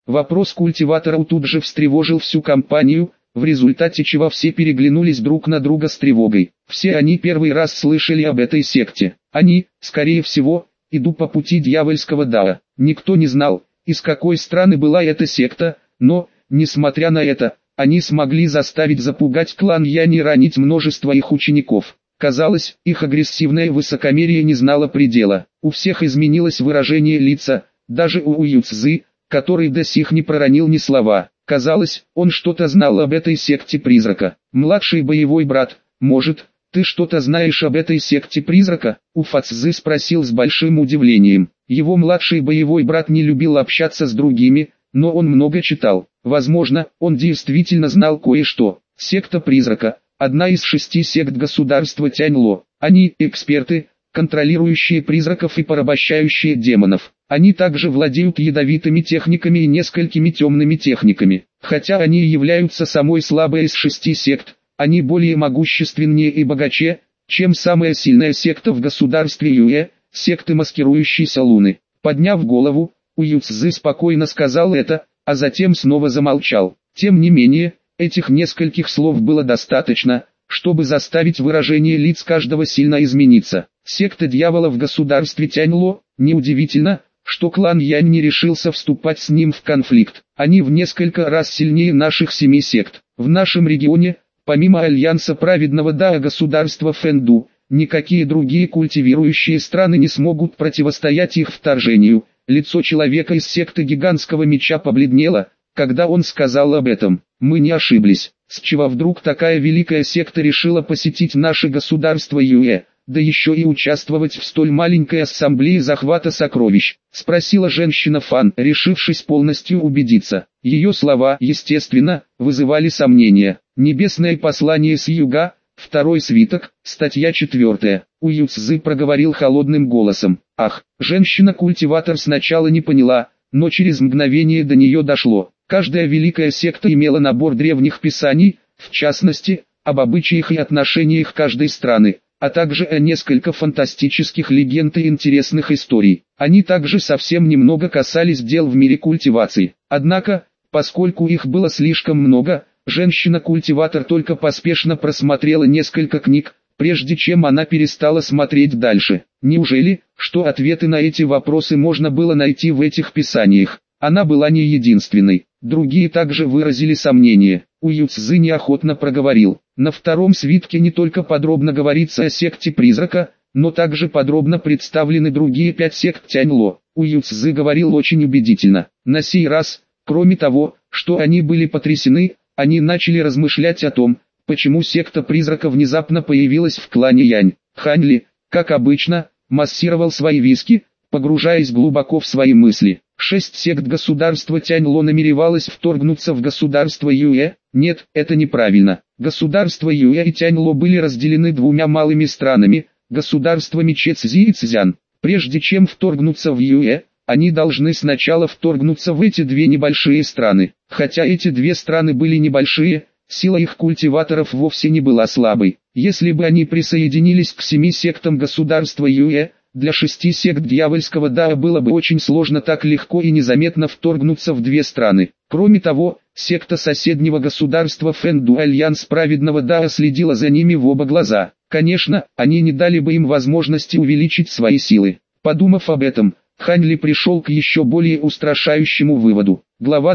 Вопрос культиватора тут же встревожил всю компанию, в результате чего все переглянулись друг на друга с тревогой. Все они первый раз слышали об этой секте. Они, скорее всего, идут по пути дьявольского Дао. Никто не знал, из какой страны была эта секта, но, несмотря на это, они смогли заставить запугать клан Янь и ранить множество их учеников. Казалось, их агрессивное высокомерие не знало предела. У всех изменилось выражение лица, даже у Юцзы, который до сих не проронил ни слова. Казалось, он что-то знал об этой секте призрака. «Младший боевой брат, может, ты что-то знаешь об этой секте призрака?» Уфацзы спросил с большим удивлением. Его младший боевой брат не любил общаться с другими, но он много читал. Возможно, он действительно знал кое-что. Секта призрака – одна из 6 сект государства Тяньло. Они – эксперты, контролирующие призраков и порабощающие демонов. Они также владеют ядовитыми техниками и несколькими темными техниками. Хотя они являются самой слабой из 6 сект, они более могущественнее и богаче, чем самая сильная секта в государстве Юэ, секты маскирующейся луны. Подняв голову, Уюцзы спокойно сказал это, а затем снова замолчал. Тем не менее, этих нескольких слов было достаточно, чтобы заставить выражение лиц каждого сильно измениться. Секта дьявола в государстве Тяньло, неудивительно, что клан Янь не решился вступать с ним в конфликт. Они в несколько раз сильнее наших 7 сект. В нашем регионе, помимо Альянса праведного Дао государства Фэнду, никакие другие культивирующие страны не смогут противостоять их вторжению. Лицо человека из секты гигантского меча побледнело, когда он сказал об этом. Мы не ошиблись. С чего вдруг такая великая секта решила посетить наше государство Юэ, да еще и участвовать в столь маленькой ассамблее захвата сокровищ? Спросила женщина Фан, решившись полностью убедиться. Ее слова, естественно, вызывали сомнения. Небесное послание с юга, второй свиток, статья 4. Уюцзы проговорил холодным голосом. Ах, женщина-культиватор сначала не поняла, но через мгновение до нее дошло. Каждая великая секта имела набор древних писаний, в частности, об обычаях и отношениях каждой страны, а также о несколько фантастических легенд и интересных историй. Они также совсем немного касались дел в мире культивации. Однако, поскольку их было слишком много, женщина-культиватор только поспешно просмотрела несколько книг, прежде чем она перестала смотреть дальше. Неужели, что ответы на эти вопросы можно было найти в этих писаниях? Она была не единственной. Другие также выразили сомнения. Уюцзы неохотно проговорил. На втором свитке не только подробно говорится о секте призрака, но также подробно представлены другие 5 сект Тяньло. Уюцзы говорил очень убедительно. На сей раз, кроме того, что они были потрясены, они начали размышлять о том, почему секта призрака внезапно появилась в клане Янь. Ханьли, как обычно, массировал свои виски, погружаясь глубоко в свои мысли. 6 сект государства Тяньло намеревалось вторгнуться в государство Юэ? Нет, это неправильно. Государства Юэ и Тяньло были разделены двумя малыми странами, государствами Чэцзи и Цзян. Прежде чем вторгнуться в Юэ, они должны сначала вторгнуться в эти две небольшие страны. Хотя эти две страны были небольшие, сила их культиваторов вовсе не была слабой. Если бы они присоединились к 7 сектам государства Юэ, для 6 сект дьявольского Дао было бы очень сложно так легко и незаметно вторгнуться в две страны. Кроме того, секта соседнего государства Фэнду Альянс праведного Дао следила за ними в оба глаза. Конечно, они не дали бы им возможности увеличить свои силы. Подумав об этом, Ханьли пришел к еще более устрашающему выводу. Глава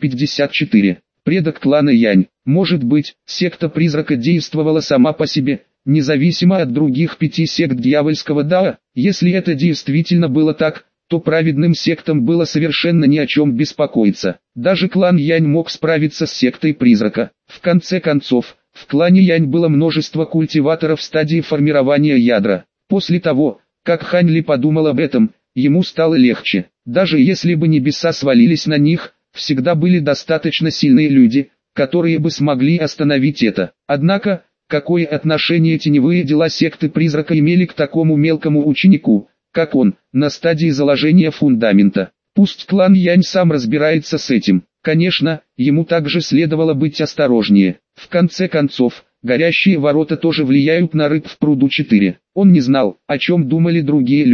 254. Предок клана Янь. Может быть, секта призрака действовала сама по себе, независимо от других 5 сект дьявольского Дао. Если это действительно было так, то праведным сектам было совершенно ни о чем беспокоиться. Даже клан Янь мог справиться с сектой призрака. В конце концов, в клане Янь было множество культиваторов в стадии формирования ядра. После того, как Ханьли подумал об этом, ему стало легче. Даже если бы небеса свалились на них, всегда были достаточно сильные люди, которые бы смогли остановить это. Однако, какое отношение теневые дела секты призрака имели к такому мелкому ученику, как он, на стадии заложения фундамента? Пусть клан Янь сам разбирается с этим. Конечно, ему также следовало быть осторожнее. В конце концов, горящие ворота тоже влияют на рыб в пруду 4. Он не знал, о чем думали другие люди.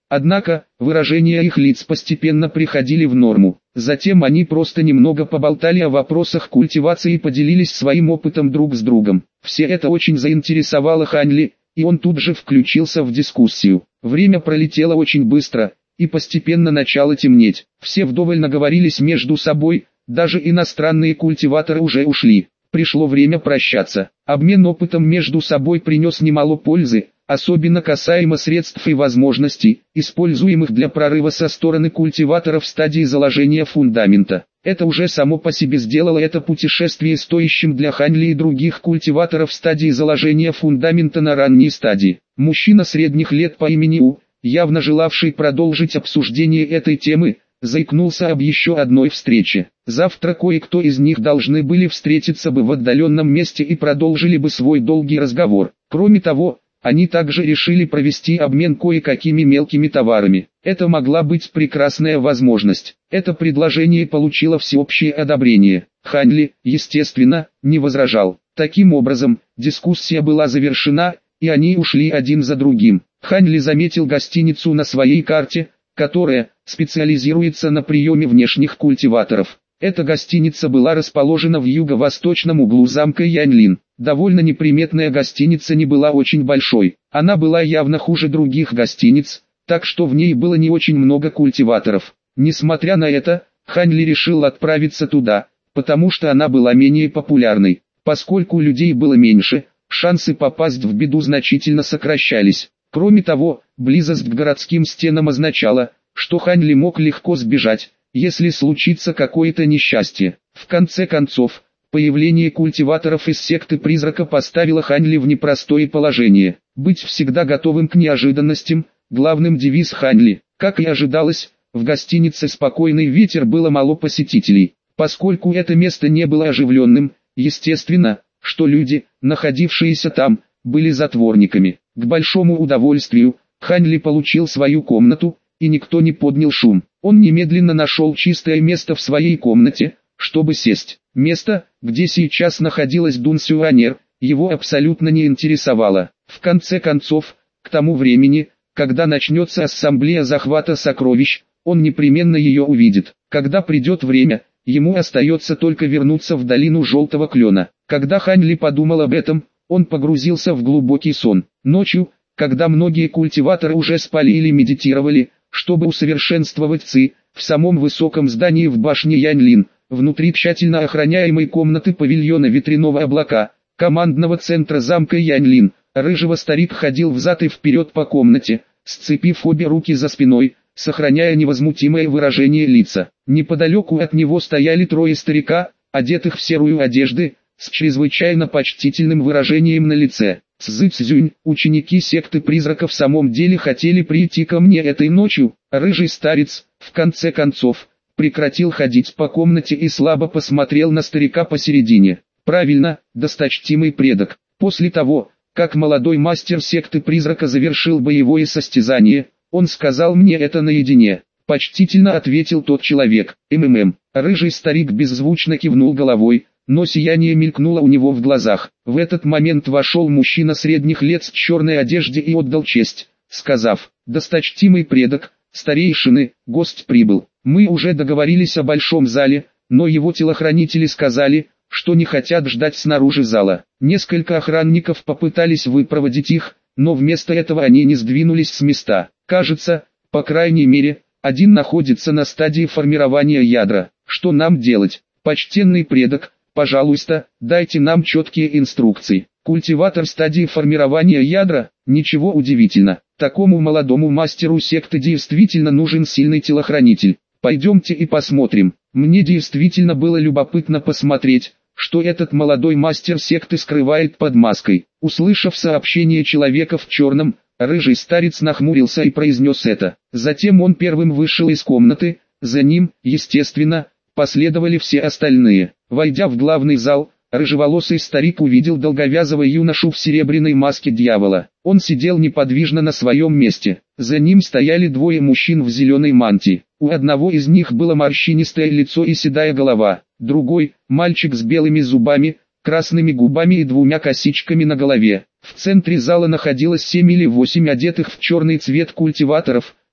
Однако, выражения их лиц постепенно приходили в норму. Затем они просто немного поболтали о вопросах культивации и поделились своим опытом друг с другом. Все это очень заинтересовало Хань Ли, и он тут же включился в дискуссию. Время пролетело очень быстро, и постепенно начало темнеть. Все вдоволь наговорились между собой, даже иностранные культиваторы уже ушли. Пришло время прощаться. Обмен опытом между собой принес немало пользы, особенно касаемо средств и возможностей, используемых для прорыва со стороны культиватора в стадии заложения фундамента. Это уже само по себе сделало это путешествие стоящим для Хань Ли и других культиваторов в стадии заложения фундамента на ранней стадии. Мужчина средних лет по имени У, явно желавший продолжить обсуждение этой темы, заикнулся об еще одной встрече. Завтра кое-кто из них должны были встретиться бы в отдаленном месте и продолжили бы свой долгий разговор. Кроме того, они также решили провести обмен кое-какими мелкими товарами. Это могла быть прекрасная возможность. Это предложение получило всеобщее одобрение. Хань Ли, естественно, не возражал. Таким образом, дискуссия была завершена, и они ушли один за другим. Хань Ли заметил гостиницу на своей карте, которая специализируется на приеме внешних культиваторов. Эта гостиница была расположена в юго-восточном углу замка Яньлин. Довольно неприметная гостиница не была очень большой. Она была явно хуже других гостиниц, так что в ней было не очень много культиваторов. Несмотря на это, Хань Ли решил отправиться туда, потому что она была менее популярной. Поскольку людей было меньше, шансы попасть в беду значительно сокращались. Кроме того, близость к городским стенам означала, что Хань Ли мог легко сбежать, если случится какое-то несчастье. В конце концов, появление культиваторов из секты призрака поставило Хань Ли в непростое положение. Быть всегда готовым к неожиданностям – главным девиз Хань Ли. Как и ожидалось, в гостинице «Спокойный ветер» было мало посетителей. Поскольку это место не было оживленным, естественно, что люди, находившиеся там, были затворниками. К большому удовольствию, Хань Ли получил свою комнату, и никто не поднял шум. Он немедленно нашел чистое место в своей комнате, чтобы сесть. Место, где сейчас находилась Дун Сюанер, его абсолютно не интересовало. В конце концов, к тому времени, когда начнется ассамблея захвата сокровищ, он непременно ее увидит. Когда придет время, ему остается только вернуться в долину Желтого Клена. Когда Хань Ли подумал об этом, он погрузился в глубокий сон. Ночью, когда многие культиваторы уже спали или медитировали, чтобы усовершенствовать ци, в самом высоком здании в башне Яньлин, внутри тщательно охраняемой комнаты павильона ветряного облака, командного центра замка Яньлин, рыжего старик ходил взад и вперед по комнате, сцепив обе руки за спиной, сохраняя невозмутимое выражение лица. Неподалеку от него стояли трое старика, одетых в серую одежды, с чрезвычайно почтительным выражением на лице. Цзы-Цзюнь, ученики секты призраков в самом деле хотели прийти ко мне этой ночью. Рыжий старец, в конце концов, прекратил ходить по комнате и слабо посмотрел на старика посередине. Правильно, досточтимый предок. После того, как молодой мастер секты призрака завершил боевое состязание, он сказал мне это наедине. Почтительно ответил тот человек. Рыжий старик беззвучно кивнул головой, но сияние мелькнуло у него в глазах. В этот момент вошел мужчина средних лет в черной одежде и отдал честь, сказав: «Досточтимый предок, старейшины, гость прибыл. Мы уже договорились о большом зале, но его телохранители сказали, что не хотят ждать снаружи зала. Несколько охранников попытались выпроводить их, но вместо этого они не сдвинулись с места. Кажется, по крайней мере, один находится на стадии формирования ядра. Что нам делать? Почтенный предок, пожалуйста, дайте нам четкие инструкции». Культиватор стадии формирования ядра? Ничего удивительно. Такому молодому мастеру секты действительно нужен сильный телохранитель. Пойдемте и посмотрим. Мне действительно было любопытно посмотреть, что этот молодой мастер секты скрывает под маской. Услышав сообщение человека в черном, рыжий старец нахмурился и произнес это. Затем он первым вышел из комнаты, за ним, естественно, последовали все остальные. Войдя в главный зал, рыжеволосый старик увидел долговязого юношу в серебряной маске дьявола. Он сидел неподвижно на своем месте. За ним стояли двое мужчин в зеленой мантии. У одного из них было морщинистое лицо и седая голова. Другой – мальчик с белыми зубами, красными губами и двумя косичками на голове. В центре зала находилось 7 или 8 одетых в черный цвет культиваторов,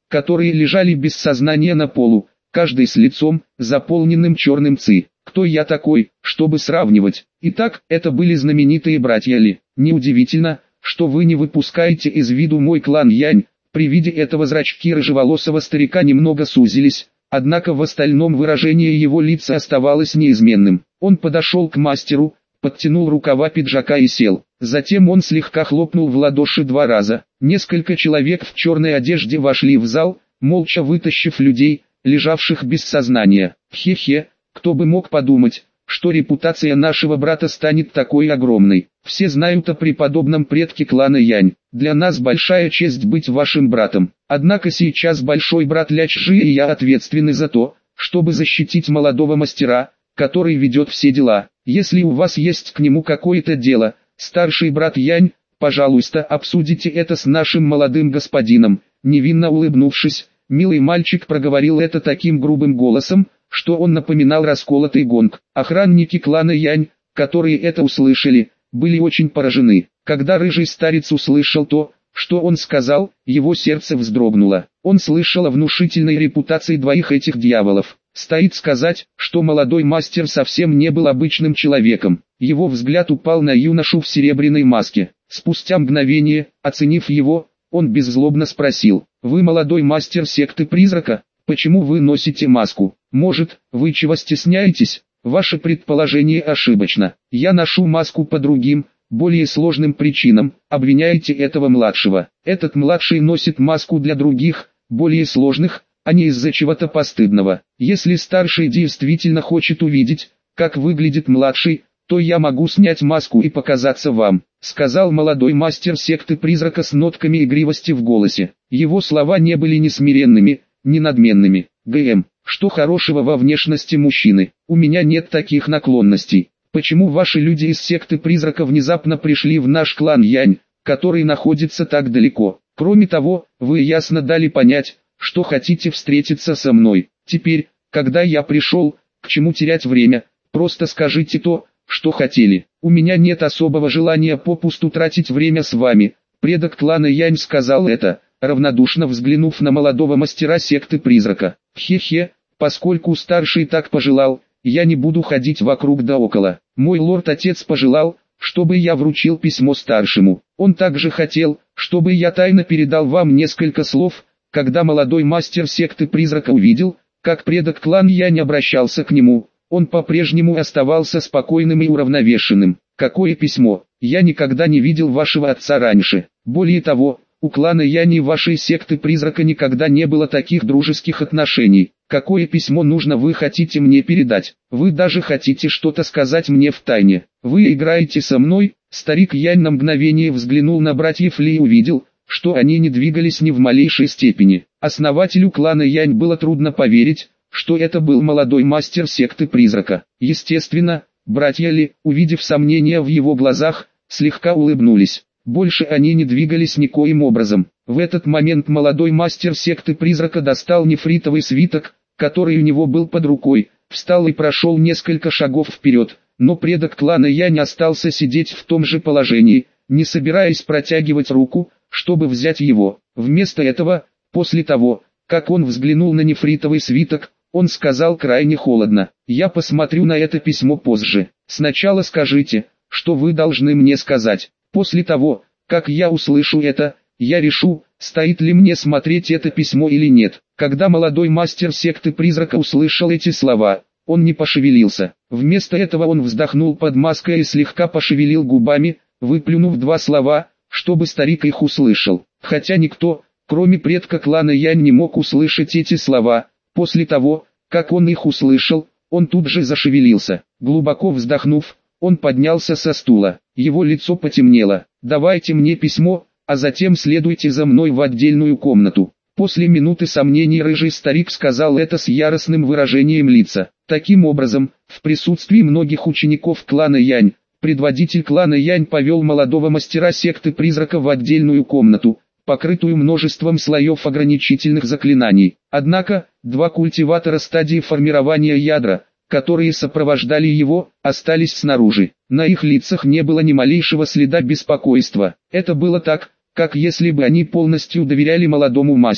которые лежали без сознания на полу, каждый с лицом, заполненным черным ци. Кто я такой, чтобы сравнивать? Итак, это были знаменитые братья Ли. Неудивительно, что вы не выпускаете из виду мой клан Янь. При виде этого зрачки рыжеволосого старика немного сузились, однако в остальном выражение его лица оставалось неизменным. Он подошел к мастеру, подтянул рукава пиджака и сел. Затем он слегка хлопнул в ладоши 2 раза. Несколько человек в черной одежде вошли в зал, молча вытащив людей, лежавших без сознания. Хе-хе, кто бы мог подумать, что репутация нашего брата станет такой огромной. Все знают о преподобном предке клана Янь. Для нас большая честь быть вашим братом. Однако сейчас большой брат Ля Чжи и я ответственны за то, чтобы защитить молодого мастера, который ведет все дела. Если у вас есть к нему какое-то дело, старший брат Янь, пожалуйста, обсудите это с нашим молодым господином. Невинно улыбнувшись, милый мальчик проговорил это таким грубым голосом, что он напоминал расколотый гонг. Охранники клана Янь, которые это услышали, были очень поражены. Когда рыжий старец услышал то, что он сказал, его сердце вздрогнуло. Он слышал о внушительной репутации 2 этих дьяволов. Стоит сказать, что молодой мастер совсем не был обычным человеком. Его взгляд упал на юношу в серебряной маске. Спустя мгновение, оценив его, он беззлобно спросил: «Вы молодой мастер секты призрака? Почему вы носите маску? Может, вы чего стесняетесь? Ваше предположение ошибочно. Я ношу маску по другим, более сложным причинам. Обвиняете этого младшего. Этот младший носит маску для других, более сложных, а не из-за чего-то постыдного. Если старший действительно хочет увидеть, как выглядит младший, то я могу снять маску и показаться вам», сказал молодой мастер секты призрака с нотками игривости в голосе. Его слова не были ни смиренными, ни надменными. «ГМ, что хорошего во внешности мужчины? У меня нет таких наклонностей. Почему ваши люди из секты призрака внезапно пришли в наш клан Янь, который находится так далеко? Кроме того, вы ясно дали понять, что хотите встретиться со мной. Теперь, когда я пришел, к чему терять время? Просто скажите то, что хотели. У меня нет особого желания попусту тратить время с вами». Предок клана Янь сказал это, равнодушно взглянув на молодого мастера секты призрака. «Хе-хе, поскольку старший так пожелал, я не буду ходить вокруг да около. Мой лорд-отец пожелал, чтобы я вручил письмо старшему. Он также хотел, чтобы я тайно передал вам несколько слов». Когда молодой мастер секты призрака увидел, как предок клан Янь обращался к нему, он по-прежнему оставался спокойным и уравновешенным. «Какое письмо? Я никогда не видел вашего отца раньше. Более того, у клана Янь и вашей секты призрака никогда не было таких дружеских отношений. Какое письмо нужно вы хотите мне передать? Вы даже хотите что-то сказать мне в тайне. Вы играете со мной?» Старик Янь на мгновение взглянул на братьев Ли и увидел, что они не двигались ни в малейшей степени. Основателю клана Янь было трудно поверить, что это был молодой мастер секты призрака. Естественно, братья Ли, увидев сомнения в его глазах, слегка улыбнулись. Больше они не двигались никоим образом. В этот момент молодой мастер секты призрака достал нефритовый свиток, который у него был под рукой, встал и прошел несколько шагов вперед, но предок клана Янь остался сидеть в том же положении, не собираясь протягивать руку, чтобы взять его. Вместо этого, после того, как он взглянул на нефритовый свиток, он сказал крайне холодно: «Я посмотрю на это письмо позже. Сначала скажите, что вы должны мне сказать. После того, как я услышу это, я решу, стоит ли мне смотреть это письмо или нет». Когда молодой мастер секты призрака услышал эти слова, он не пошевелился. Вместо этого он вздохнул под маской и слегка пошевелил губами, выплюнув 2 слова, чтобы старик их услышал. Хотя никто, кроме предка клана Янь, не мог услышать эти слова. После того, как он их услышал, он тут же зашевелился. Глубоко вздохнув, он поднялся со стула. Его лицо потемнело. «Давайте мне письмо, а затем следуйте за мной в отдельную комнату». После минуты сомнений рыжий старик сказал это с яростным выражением лица. Таким образом, в присутствии многих учеников клана Янь, предводитель клана Янь повел молодого мастера секты призрака в отдельную комнату, покрытую множеством слоев ограничительных заклинаний. Однако, 2 культиватора стадии формирования ядра, которые сопровождали его, остались снаружи. На их лицах не было ни малейшего следа беспокойства. Это было так, как если бы они полностью доверяли молодому мастеру.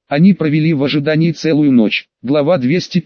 Они провели в ожидании целую ночь. Глава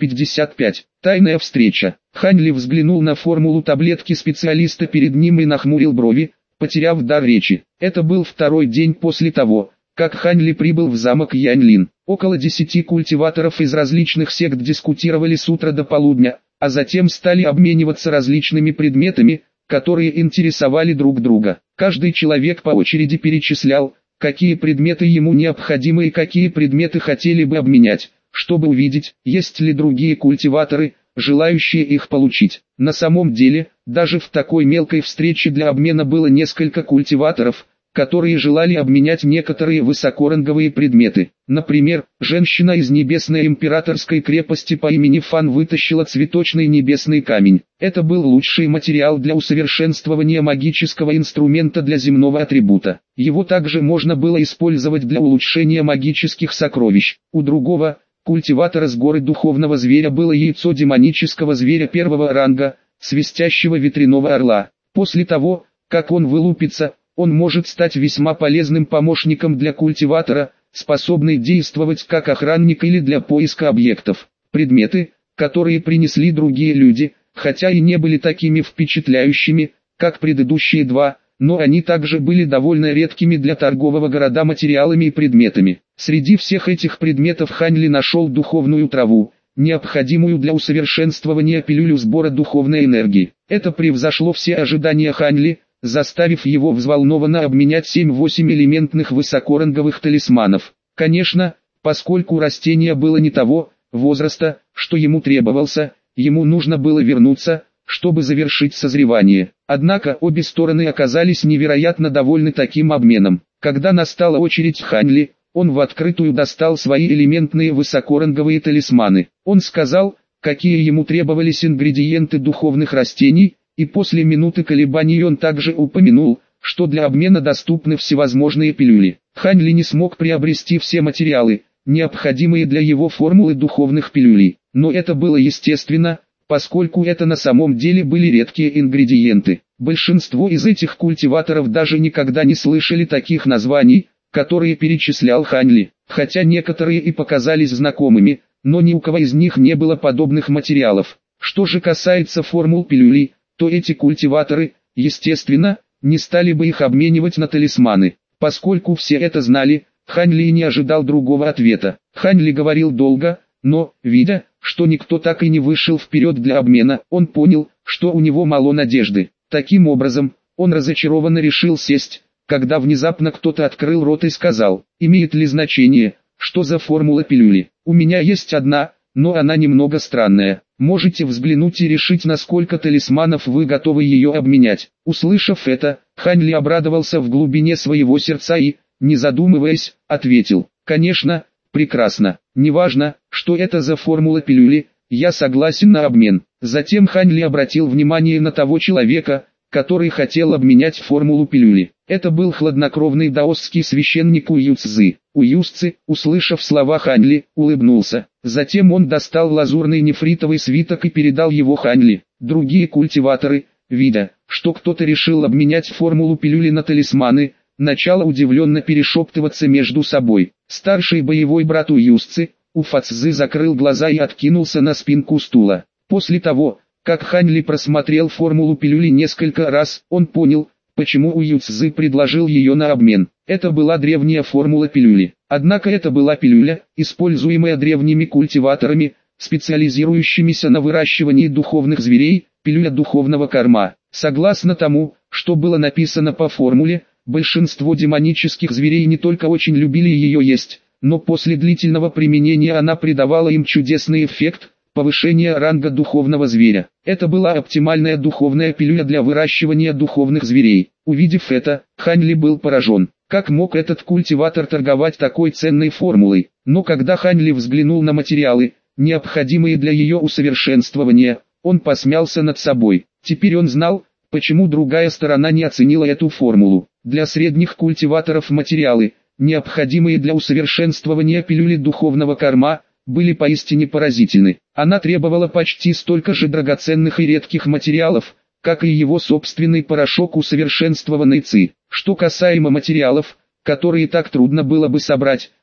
255. Тайная встреча. Хань Ли взглянул на формулу таблетки специалиста перед ним и нахмурил брови, потеряв дар речи. Это был второй день после того, как Хань Ли прибыл в замок Яньлин. Около 10 культиваторов из различных сект дискутировали с утра до полудня, а затем стали обмениваться различными предметами, которые интересовали друг друга. Каждый человек по очереди перечислял, какие предметы ему необходимы и какие предметы хотели бы обменять, чтобы увидеть, есть ли другие культиваторы, желающие их получить. На самом деле, даже в такой мелкой встрече для обмена было несколько культиваторов, которые желали обменять некоторые высокоранговые предметы. Например, женщина из небесной императорской крепости по имени Фан вытащила цветочный небесный камень. Это был лучший материал для усовершенствования магического инструмента для земного атрибута. Его также можно было использовать для улучшения магических сокровищ. У другого культиватора с горы духовного зверя было яйцо демонического зверя первого ранга, свистящего ветряного орла. После того, как он вылупится, он может стать весьма полезным помощником для культиватора, способный действовать как охранник или для поиска объектов. Предметы, которые принесли другие люди, хотя и не были такими впечатляющими, как предыдущие два, но они также были довольно редкими для торгового города материалами и предметами. Среди всех этих предметов Хань Ли нашел духовную траву, необходимую для усовершенствования пилюлю сбора духовной энергии. Это превзошло все ожидания Хань Ли, заставив его взволнованно обменять 7-8 элементных высокоранговых талисманов. Конечно, поскольку растение было не того возраста, что ему требовался, ему нужно было вернуться, чтобы завершить созревание. Однако обе стороны оказались невероятно довольны таким обменом. Когда настала очередь Хань Ли, он в открытую достал свои элементные высокоранговые талисманы. Он сказал, какие ему требовались ингредиенты духовных растений, и после минуты колебаний он также упомянул, что для обмена доступны всевозможные пилюли. Хань Ли не смог приобрести все материалы, необходимые для его формулы духовных пилюлей, но это было естественно, поскольку это на самом деле были редкие ингредиенты. Большинство из этих культиваторов даже никогда не слышали таких названий, которые перечислял Хань Ли, хотя некоторые и показались знакомыми, но ни у кого из них не было подобных материалов. Что же касается формул пилюлей, то эти культиваторы, естественно, не стали бы их обменивать на талисманы. Поскольку все это знали, Хань Ли не ожидал другого ответа. Хань Ли говорил долго, но, видя, что никто так и не вышел вперед для обмена, он понял, что у него мало надежды. Таким образом, он разочарованно решил сесть, когда внезапно кто-то открыл рот и сказал: «Имеет ли значение, что за формула пилюли? У меня есть одна, но она немного странная. Можете взглянуть и решить, насколько талисманов вы готовы ее обменять». Услышав это, Хань Ли обрадовался в глубине своего сердца и, не задумываясь, ответил: «Конечно, прекрасно. Неважно, что это за формула пилюли, я согласен на обмен». Затем Хань Ли обратил внимание на того человека, который хотел обменять формулу пилюли. Это был хладнокровный даосский священник Ую Цзы. Ую Цзы, услышав слова Хань Ли, улыбнулся. Затем он достал лазурный нефритовый свиток и передал его Хань Ли. Другие культиваторы, видя, что кто-то решил обменять формулу пилюли на талисманы, начало удивленно перешептываться между собой. Старший боевой брат Ую Цзы, Уфа Цзы, закрыл глаза и откинулся на спинку стула. После того, как Хань Ли просмотрел формулу пилюли несколько раз, он понял, почему Ую Цзы предложил ее на обмен. Это была древняя формула пилюли. Однако это была пилюля, используемая древними культиваторами, специализирующимися на выращивании духовных зверей, пилюля духовного корма. Согласно тому, что было написано по формуле, большинство демонических зверей не только очень любили ее есть, но после длительного применения она придавала им чудесный эффект – повышение ранга духовного зверя. Это была оптимальная духовная пилюля для выращивания духовных зверей. Увидев это, Хань Ли был поражен. Как мог этот культиватор торговать такой ценной формулой? Но когда Хань Ли взглянул на материалы, необходимые для ее усовершенствования, он посмеялся над собой. Теперь он знал, почему другая сторона не оценила эту формулу. Для средних культиваторов материалы, необходимые для усовершенствования пилюли духовного корма, были поистине поразительны. Она требовала почти столько же драгоценных и редких материалов, как и его собственный порошок усовершенствованной ЦИ. Что касаемо материалов, которые так трудно было бы собрать,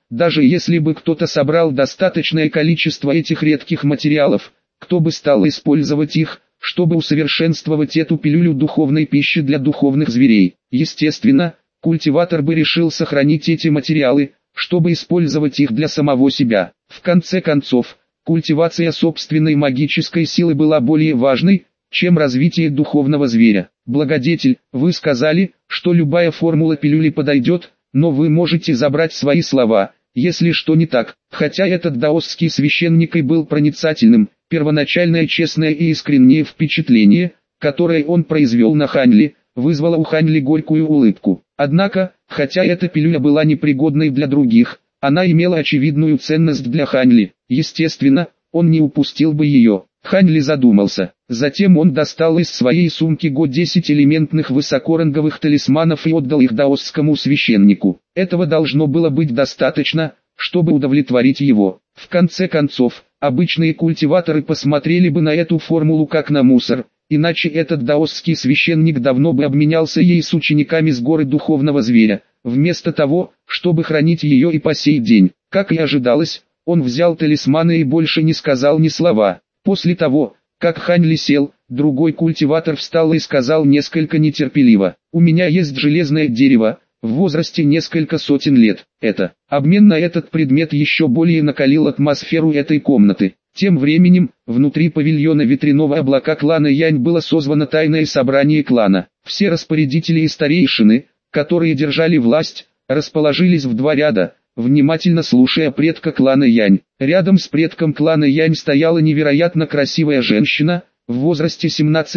даже если бы кто-то собрал достаточное количество этих редких материалов, кто бы стал использовать их, чтобы усовершенствовать эту пилюлю духовной пищи для духовных зверей? Естественно, культиватор бы решил сохранить эти материалы, чтобы использовать их для самого себя. В конце концов, культивация собственной магической силы была более важной, чем развитие духовного зверя. Благодетель, вы сказали, что любая формула пилюли подойдет, но вы можете забрать свои слова, если что не так. Хотя этот даосский священник и был проницательным, первоначальное честное и искреннее впечатление, которое он произвел на Ханьли, вызвало у Ханьли горькую улыбку. Однако, хотя эта пилюля была непригодной для других, она имела очевидную ценность для Ханьли. Естественно, он не упустил бы ее. Ханьли задумался. Затем он достал из своей сумки 10 элементных высокоранговых талисманов и отдал их даосскому священнику. Этого должно было быть достаточно, чтобы удовлетворить его. В конце концов, обычные культиваторы посмотрели бы на эту формулу как на мусор, иначе этот даосский священник давно бы обменялся ей с учениками с горы духовного зверя, вместо того, чтобы хранить ее и по сей день. Как и ожидалось, он взял талисманы и больше не сказал ни слова. После того, как Ханьли сел, другой культиватор встал и сказал несколько нетерпеливо: «У меня есть железное дерево, в возрасте несколько сотен лет. Обмен на этот предмет еще более накалил атмосферу этой комнаты». Тем временем, внутри павильона ветряного облака клана Янь было созвано тайное собрание клана. Все распорядители и старейшины, которые держали власть, расположились в два ряда, внимательно слушая предка клана Янь. Рядом с предком клана Янь стояла невероятно красивая женщина, в возрасте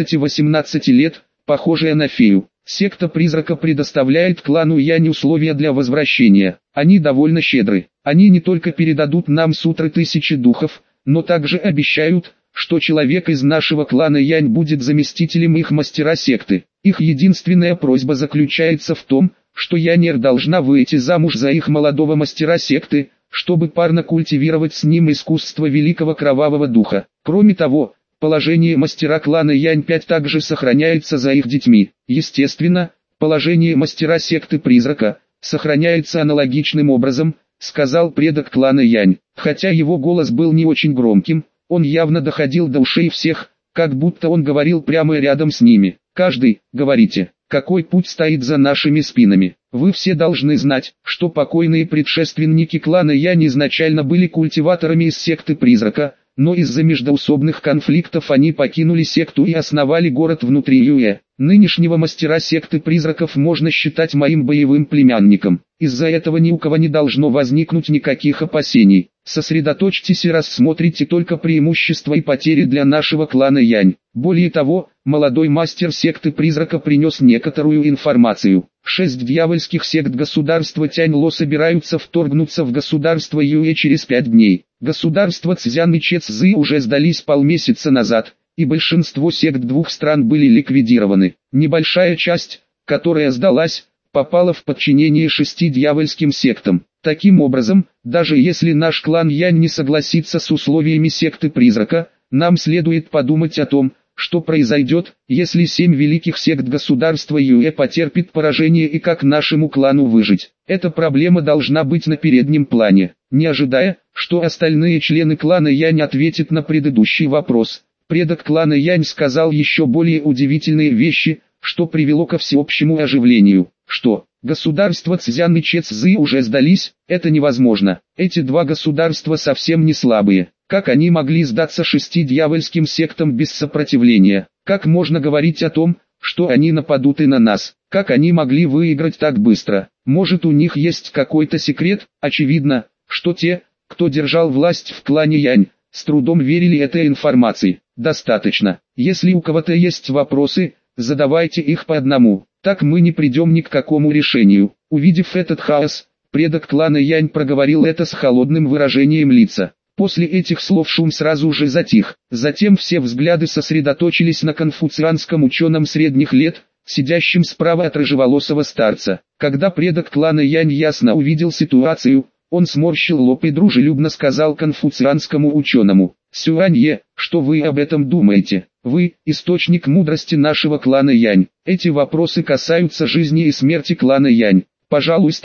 17-18 лет, похожая на фею. Секта призрака предоставляет клану Янь условия для возвращения. Они довольно щедры. Они не только передадут нам сутры тысячи духов, но также обещают, что человек из нашего клана Янь будет заместителем их мастера секты. Их единственная просьба заключается в том, что Яньер должна выйти замуж за их молодого мастера секты, чтобы парно культивировать с ним искусство великого кровавого духа. Кроме того, положение мастера клана Янь-5 также сохраняется за их детьми. Естественно, положение мастера секты призрака сохраняется аналогичным образом, сказал предок клана Янь. Хотя его голос был не очень громким, он явно доходил до ушей всех, как будто он говорил прямо рядом с ними. Каждый, говорите, какой путь стоит за нашими спинами. Вы все должны знать, что покойные предшественники клана Янь изначально были культиваторами из секты призрака, но из-за междоусобных конфликтов они покинули секту и основали город внутри Юэ. Нынешнего мастера секты призраков можно считать моим боевым племянником. Из-за этого ни у кого не должно возникнуть никаких опасений. Сосредоточьтесь и рассмотрите только преимущества и потери для нашего клана Янь. Более того, молодой мастер секты призрака принес некоторую информацию. 6 дьявольских сект государства Тяньло собираются вторгнуться в государство Юэ через 5 дней. Государства Цзян и Чэцзы уже сдались полмесяца назад, и большинство сект двух стран были ликвидированы. Небольшая часть, которая сдалась, попала в подчинение 6 дьявольским сектам. Таким образом, даже если наш клан Янь не согласится с условиями секты призрака, нам следует подумать о том, что произойдет, если 7 великих сект государства Юэ потерпит поражение и как нашему клану выжить. Эта проблема должна быть на переднем плане. Не ожидая, что остальные члены клана Янь ответят на предыдущий вопрос, предок клана Янь сказал еще более удивительные вещи, что привело ко всеобщему оживлению. Что, государства Цзян и Чэцзы уже сдались? Это невозможно. Эти два государства совсем не слабые. Как они могли сдаться 6 дьявольским сектам без сопротивления? Как можно говорить о том, что они нападут и на нас? Как они могли выиграть так быстро? Может, у них есть какой-то секрет? Очевидно, что те, кто держал власть в клане Янь, с трудом верили этой информации. Достаточно. Если у кого-то есть вопросы, задавайте их по одному. Так мы не придем ни к какому решению. Увидев этот хаос, предок клана Янь проговорил это с холодным выражением лица. После этих слов шум сразу же затих. Затем все взгляды сосредоточились на конфуцианском ученом средних лет, сидящем справа от рыжеволосого старца. Когда предок клана Янь ясно увидел ситуацию, он сморщил лоб и дружелюбно сказал конфуцианскому ученому: «Сюанье, что вы об этом думаете? Вы – источник мудрости нашего клана Янь. Эти вопросы касаются жизни и смерти клана Янь. Пожалуйста,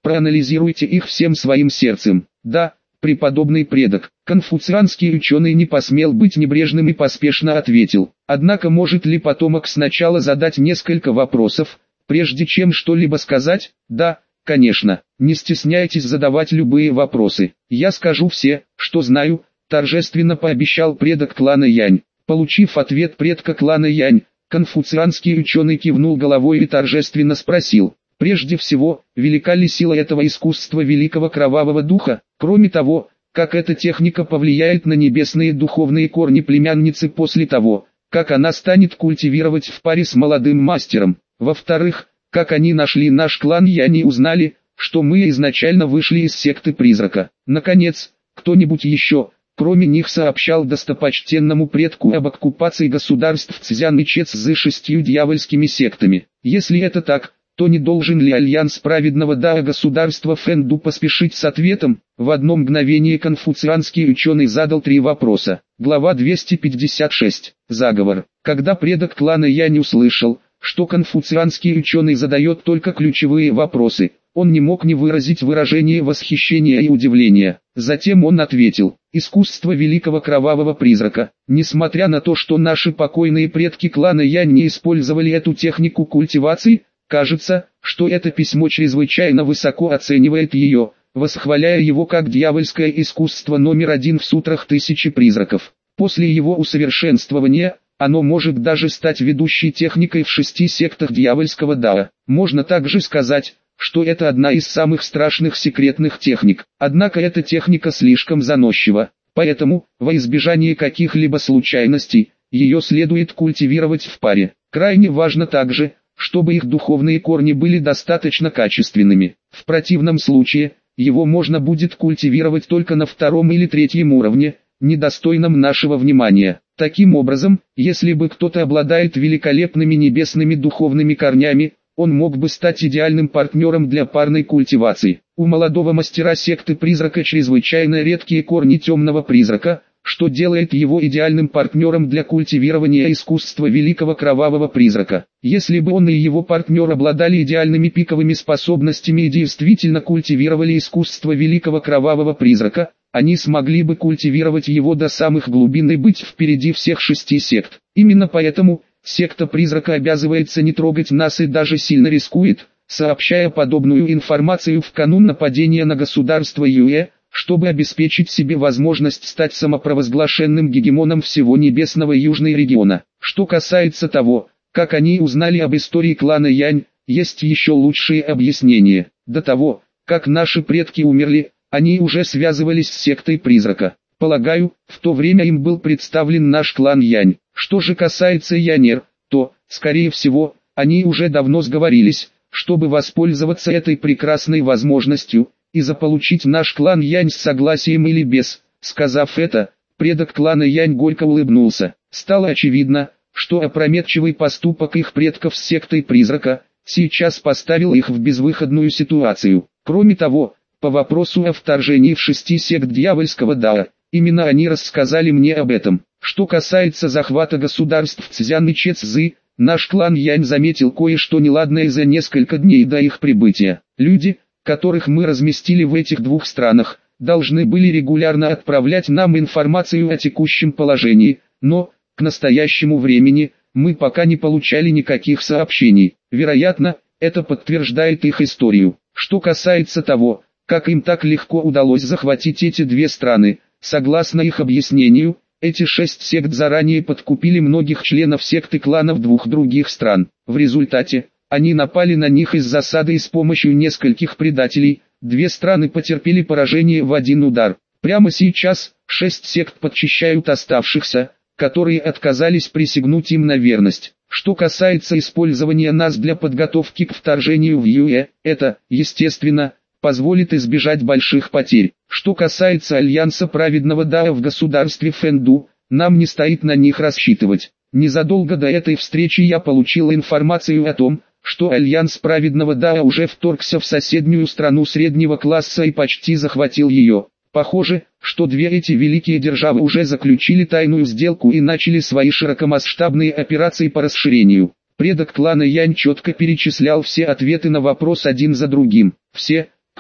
проанализируйте их всем своим сердцем. Да, преподобный предок. Конфуцианский ученый не посмел быть небрежным и поспешно ответил. Однако может ли потомок сначала задать несколько вопросов, прежде чем что-либо сказать? Да, конечно. Не стесняйтесь задавать любые вопросы. Я скажу все, что знаю, торжественно пообещал предок клана Янь. Получив ответ предка клана Янь, конфуцианский ученый кивнул головой и торжественно спросил. Прежде всего, велика ли сила этого искусства великого кровавого духа? Кроме того, как эта техника повлияет на небесные духовные корни племянницы после того, как она станет культивировать в паре с молодым мастером? Во-вторых, как они нашли наш клан Янь и узнали, что мы изначально вышли из секты призрака? Наконец, кто-нибудь еще, кроме них, сообщал достопочтенному предку об оккупации государств Цзян и Чэцзы 6 дьявольскими сектами? Если это так, то не должен ли Альянс праведного Дао государства Фэнду поспешить с ответом? В одно мгновение конфуцианский ученый задал 3 вопроса. Глава 256. Заговор. Когда предок клана Янь услышал, что конфуцианский ученый задает только ключевые вопросы, он не мог не выразить выражение восхищения и удивления. Затем он ответил: искусство великого кровавого призрака. Несмотря на то, что наши покойные предки клана Янь не использовали эту технику культивации, кажется, что это письмо чрезвычайно высоко оценивает ее, восхваляя его как дьявольское искусство номер 1 в сутрах тысячи призраков. После его усовершенствования, оно может даже стать ведущей техникой в 6 сектах дьявольского Дао. Можно также сказать, что это одна из самых страшных секретных техник. Однако эта техника слишком заносчива, поэтому, во избежание каких-либо случайностей, ее следует культивировать в паре. Крайне важно также, чтобы их духовные корни были достаточно качественными. В противном случае, его можно будет культивировать только на 2 или 3 уровне, недостойном нашего внимания. Таким образом, если бы кто-то обладает великолепными небесными духовными корнями, он мог бы стать идеальным партнером для парной культивации. У молодого мастера секты призрака чрезвычайно редкие корни темного призрака, что делает его идеальным партнером для культивирования искусства великого кровавого призрака. Если бы он и его партнер обладали идеальными пиковыми способностями и действительно культивировали искусство великого кровавого призрака, они смогли бы культивировать его до самых глубин и быть впереди всех 6 сект. Именно поэтому секта призрака обязывается не трогать нас и даже сильно рискует, сообщая подобную информацию в канун нападения на государство Юэ, чтобы обеспечить себе возможность стать самопровозглашенным гегемоном всего небесного южного региона. Что касается того, как они узнали об истории клана Янь, есть еще лучшие объяснения. До того, как наши предки умерли, они уже связывались с сектой призрака. Полагаю, в то время им был представлен наш клан Янь. Что же касается Янер, то, скорее всего, они уже давно сговорились, чтобы воспользоваться этой прекрасной возможностью, и заполучить наш клан Янь с согласием или без. Сказав это, предок клана Янь горько улыбнулся. Стало очевидно, что опрометчивый поступок их предков с сектой призрака, сейчас поставил их в безвыходную ситуацию. Кроме того, по вопросу о вторжении в 6 сект дьявольского Дао, именно они рассказали мне об этом. Что касается захвата государств Цзян и Чэцзы, наш клан Янь заметил кое-что неладное за несколько дней до их прибытия. Люди, которых мы разместили в этих 2 странах, должны были регулярно отправлять нам информацию о текущем положении, но, к настоящему времени, мы пока не получали никаких сообщений. Вероятно, это подтверждает их историю. Что касается того, как им так легко удалось захватить эти 2 страны, согласно их объяснению, эти 6 сект заранее подкупили многих членов секты кланов 2 других стран. В результате, они напали на них из засады и с помощью нескольких предателей, 2 страны потерпели поражение в 1 удар. Прямо сейчас, 6 сект подчищают оставшихся, которые отказались присягнуть им на верность. Что касается использования нас для подготовки к вторжению в Юэ, это, естественно, позволит избежать больших потерь. Что касается Альянса праведного Дао в государстве Фэнду, нам не стоит на них рассчитывать. Незадолго до этой встречи я получил информацию о том, что Альянс праведного Дао уже вторгся в соседнюю страну среднего класса и почти захватил ее. Похоже, что 2 эти великие державы уже заключили тайную сделку и начали свои широкомасштабные операции по расширению. Предок клана Янь четко перечислял все ответы на вопрос один за другим. Все,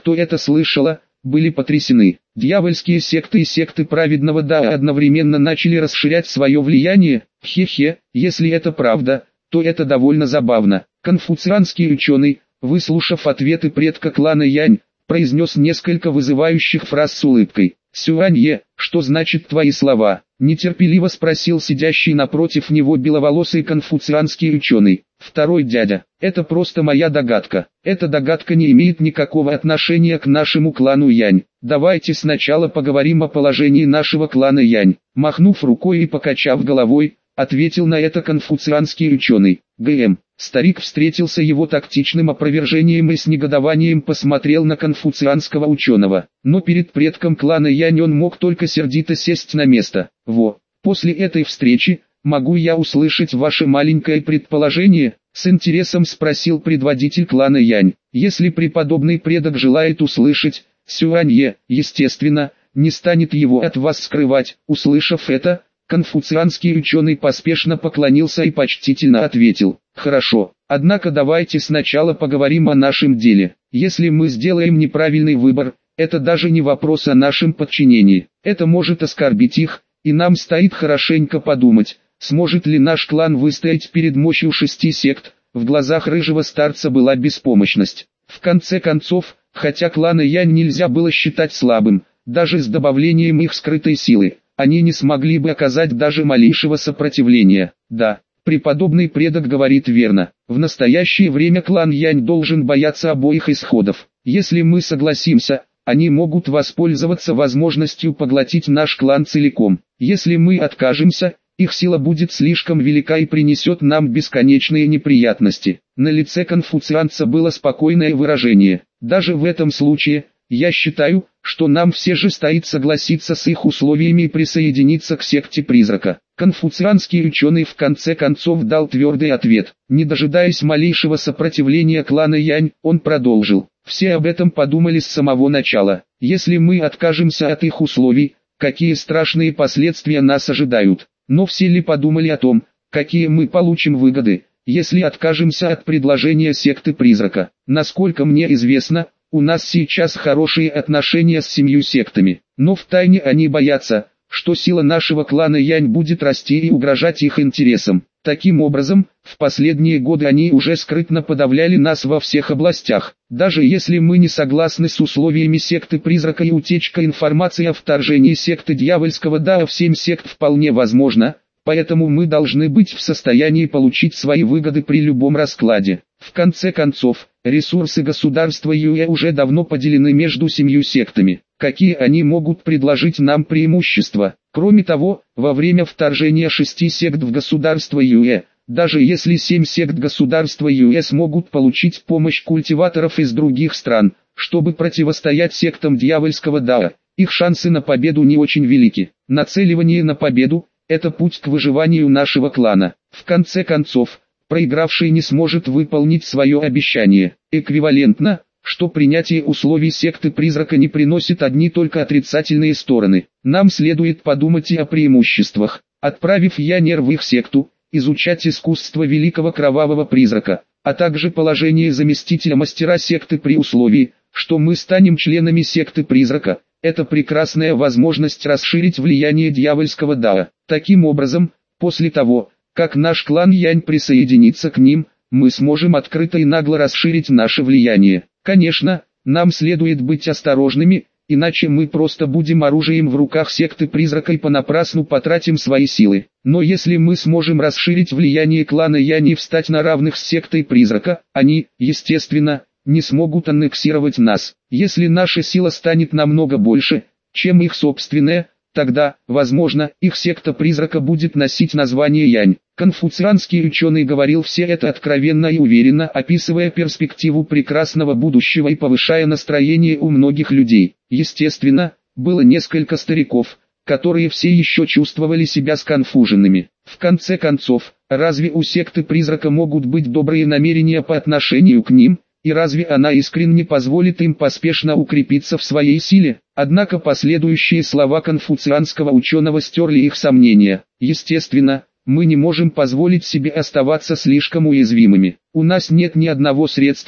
кто это слышала, были потрясены. Дьявольские секты и секты праведного Дао одновременно начали расширять свое влияние. Хе-хе, если это правда, то это довольно забавно. Конфуцианский ученый, выслушав ответы предка клана Янь, произнес несколько вызывающих фраз с улыбкой. «Сюанье, что значит твои слова?» – нетерпеливо спросил сидящий напротив него беловолосый конфуцианский ученый. «Второй дядя, это просто моя догадка. Эта догадка не имеет никакого отношения к нашему клану Янь. Давайте сначала поговорим о положении нашего клана Янь». Махнув рукой и покачав головой, ответил на это конфуцианский ученый. Старик встретился его тактичным опровержением и с негодованием посмотрел на конфуцианского ученого. Но перед предком клана Янь он мог только сердито сесть на место. После этой встречи, могу я услышать ваше маленькое предположение? С интересом спросил предводитель клана Янь. Если преподобный предок желает услышать, Сюанье, естественно, не станет его от вас скрывать. Услышав это, конфуцианский ученый поспешно поклонился и почтительно ответил: «Хорошо, однако давайте сначала поговорим о нашем деле. Если мы сделаем неправильный выбор, это даже не вопрос о нашем подчинении. Это может оскорбить их, и нам стоит хорошенько подумать, сможет ли наш клан выстоять перед мощью 6 сект». В глазах рыжего старца была беспомощность. В конце концов, хотя клана Янь нельзя было считать слабым, даже с добавлением их скрытой силы, они не смогли бы оказать даже малейшего сопротивления. Да, преподобный предок говорит верно. В настоящее время клан Янь должен бояться обоих исходов. Если мы согласимся, они могут воспользоваться возможностью поглотить наш клан целиком. Если мы откажемся, их сила будет слишком велика и принесет нам бесконечные неприятности. На лице конфуцианца было спокойное выражение. Даже в этом случае, я считаю, что нам все же стоит согласиться с их условиями и присоединиться к секте призрака. Конфуцианский ученый в конце концов дал твердый ответ. Не дожидаясь малейшего сопротивления клана Янь, он продолжил. Все об этом подумали с самого начала. Если мы откажемся от их условий, какие страшные последствия нас ожидают. Но все ли подумали о том, какие мы получим выгоды, если откажемся от предложения секты призрака? Насколько мне известно, у нас сейчас хорошие отношения с 7 сектами, но втайне они боятся, что сила нашего клана Янь будет расти и угрожать их интересам. Таким образом, в последние годы они уже скрытно подавляли нас во всех областях. Даже если мы не согласны с условиями секты призрака и утечка информации о вторжении секты дьявольского Дао в 7 сект вполне возможно, поэтому мы должны быть в состоянии получить свои выгоды при любом раскладе. В конце концов, ресурсы государства Юэ уже давно поделены между 7 сектами. Какие они могут предложить нам преимущества? Кроме того, во время вторжения 6 сект в государство Юэ, даже если 7 сект государства Юэ смогут получить помощь культиваторов из других стран, чтобы противостоять сектам дьявольского Дао, их шансы на победу не очень велики. Нацеливание на победу – это путь к выживанию нашего клана. В конце концов, проигравший не сможет выполнить свое обещание. Эквивалентно, что принятие условий секты призрака не приносит одни только отрицательные стороны. Нам следует подумать и о преимуществах. Отправив Янер в их секту, изучать искусство великого кровавого призрака, а также положение заместителя мастера секты при условии, что мы станем членами секты призрака, это прекрасная возможность расширить влияние дьявольского Дао. Таким образом, после того, как наш клан Янь присоединится к ним, мы сможем открыто и нагло расширить наше влияние. Конечно, нам следует быть осторожными, иначе мы просто будем оружием в руках секты призрака и понапрасну потратим свои силы. Но если мы сможем расширить влияние клана Янь и встать на равных с сектой призрака, они, естественно, не смогут аннексировать нас. Если наша сила станет намного больше, чем их собственная, тогда, возможно, их секта призрака будет носить название Янь. Конфуцианский ученый говорил все это откровенно и уверенно, описывая перспективу прекрасного будущего и повышая настроение у многих людей. Естественно, было несколько стариков, которые все еще чувствовали себя сконфуженными. В конце концов, разве у секты призрака могут быть добрые намерения по отношению к ним? И разве она искренне позволит им поспешно укрепиться в своей силе? Однако последующие слова конфуцианского ученого стерли их сомнения. Естественно, мы не можем позволить себе оставаться слишком уязвимыми. У нас нет ни одного средства,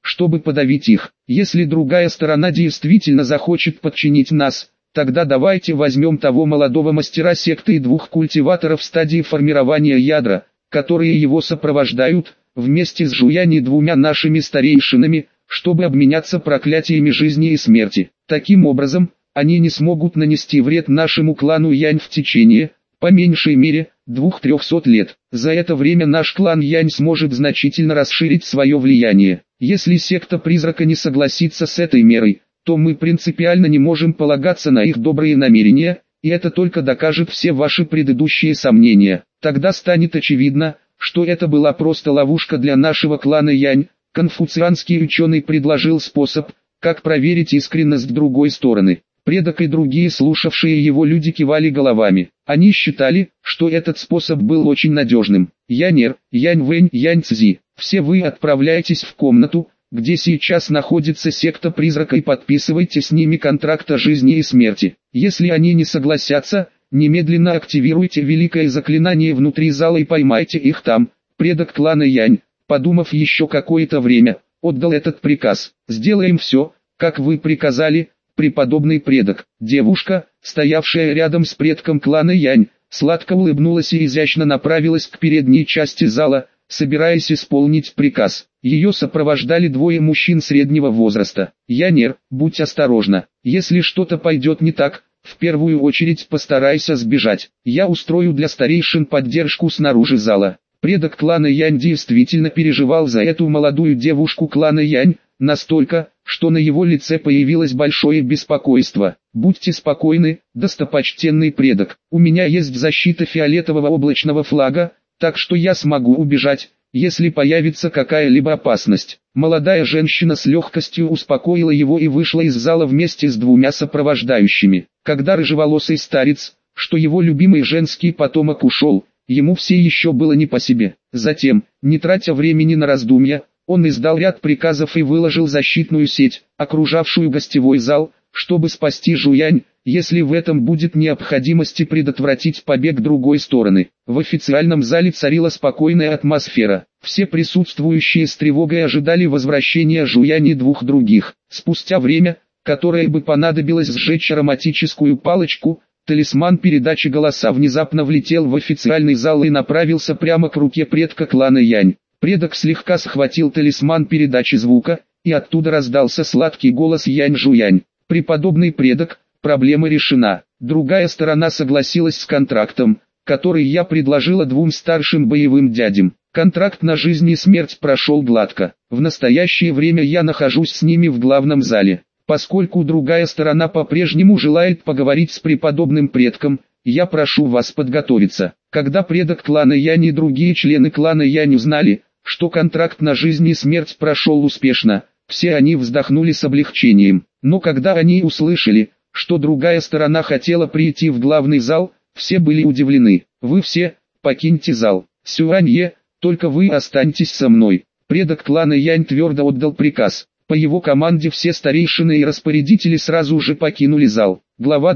чтобы подавить их. Если другая сторона действительно захочет подчинить нас, тогда давайте возьмем того молодого мастера секты и двух культиваторов в стадии формирования ядра, которые его сопровождают, вместе с Жуянь и двумя нашими старейшинами, чтобы обменяться проклятиями жизни и смерти. Таким образом, они не смогут нанести вред нашему клану Янь в течение, по меньшей мере, 200-300 лет. За это время наш клан Янь сможет значительно расширить свое влияние. Если секта призрака не согласится с этой мерой, то мы принципиально не можем полагаться на их добрые намерения, и это только докажет все ваши предыдущие сомнения. Тогда станет очевидно, что это была просто ловушка для нашего клана Янь. Конфуцианский ученый предложил способ, как проверить искренность другой стороны. Предок и другие слушавшие его люди кивали головами. Они считали, что этот способ был очень надежным. Янер, Янь-Вэнь, Янь-Цзи, все вы отправляйтесь в комнату, где сейчас находится секта призрака, и подписывайте с ними контракт о жизни и смерти. Если они не согласятся, немедленно активируйте великое заклинание внутри зала и поймайте их там. Предок клана Янь, подумав еще какое-то время, отдал этот приказ. Сделаем все, как вы приказали, преподобный предок. Девушка, стоявшая рядом с предком клана Янь, сладко улыбнулась и изящно направилась к передней части зала, собираясь исполнить приказ. Ее сопровождали двое мужчин среднего возраста. Янер, будь осторожна. Если что-то пойдет не так, в первую очередь постарайся сбежать. Я устрою для старейшин поддержку снаружи зала. Предок клана Янь действительно переживал за эту молодую девушку клана Янь, настолько, что на его лице появилось большое беспокойство. Будьте спокойны, достопочтенный предок. У меня есть защита фиолетового облачного флага, так что я смогу убежать, если появится какая-либо опасность. Молодая женщина с легкостью успокоила его и вышла из зала вместе с двумя сопровождающими. Когда рыжеволосый старец, что его любимый женский потомок, ушел, ему все еще было не по себе. Затем, не тратя времени на раздумья, он издал ряд приказов и выложил защитную сеть, окружавшую гостевой зал, чтобы спасти Жуянь, если в этом будет необходимость и предотвратить побег другой стороны. В официальном зале царила спокойная атмосфера. Все присутствующие с тревогой ожидали возвращения Жуянь и двух других. Спустя время, которое бы понадобилось сжечь ароматическую палочку, талисман передачи голоса внезапно влетел в официальный зал и направился прямо к руке предка клана Янь. Предок слегка схватил талисман передачи звука, и оттуда раздался сладкий голос Янь-Жуянь. «Преподобный предок, проблема решена. Другая сторона согласилась с контрактом, который я предложила двум старшим боевым дядям. Контракт на жизнь и смерть прошел гладко. В настоящее время я нахожусь с ними в главном зале. Поскольку другая сторона по-прежнему желает поговорить с преподобным предком, я прошу вас подготовиться». Когда предок клана Янь и другие члены клана Янь узнали, что контракт на жизнь и смерть прошел успешно, все они вздохнули с облегчением. Но когда они услышали, что другая сторона хотела прийти в главный зал, все были удивлены. «Вы все, покиньте зал. Сюанье, только вы останьтесь со мной». Предок клана Янь твердо отдал приказ. По его команде все старейшины и распорядители сразу же покинули зал. Глава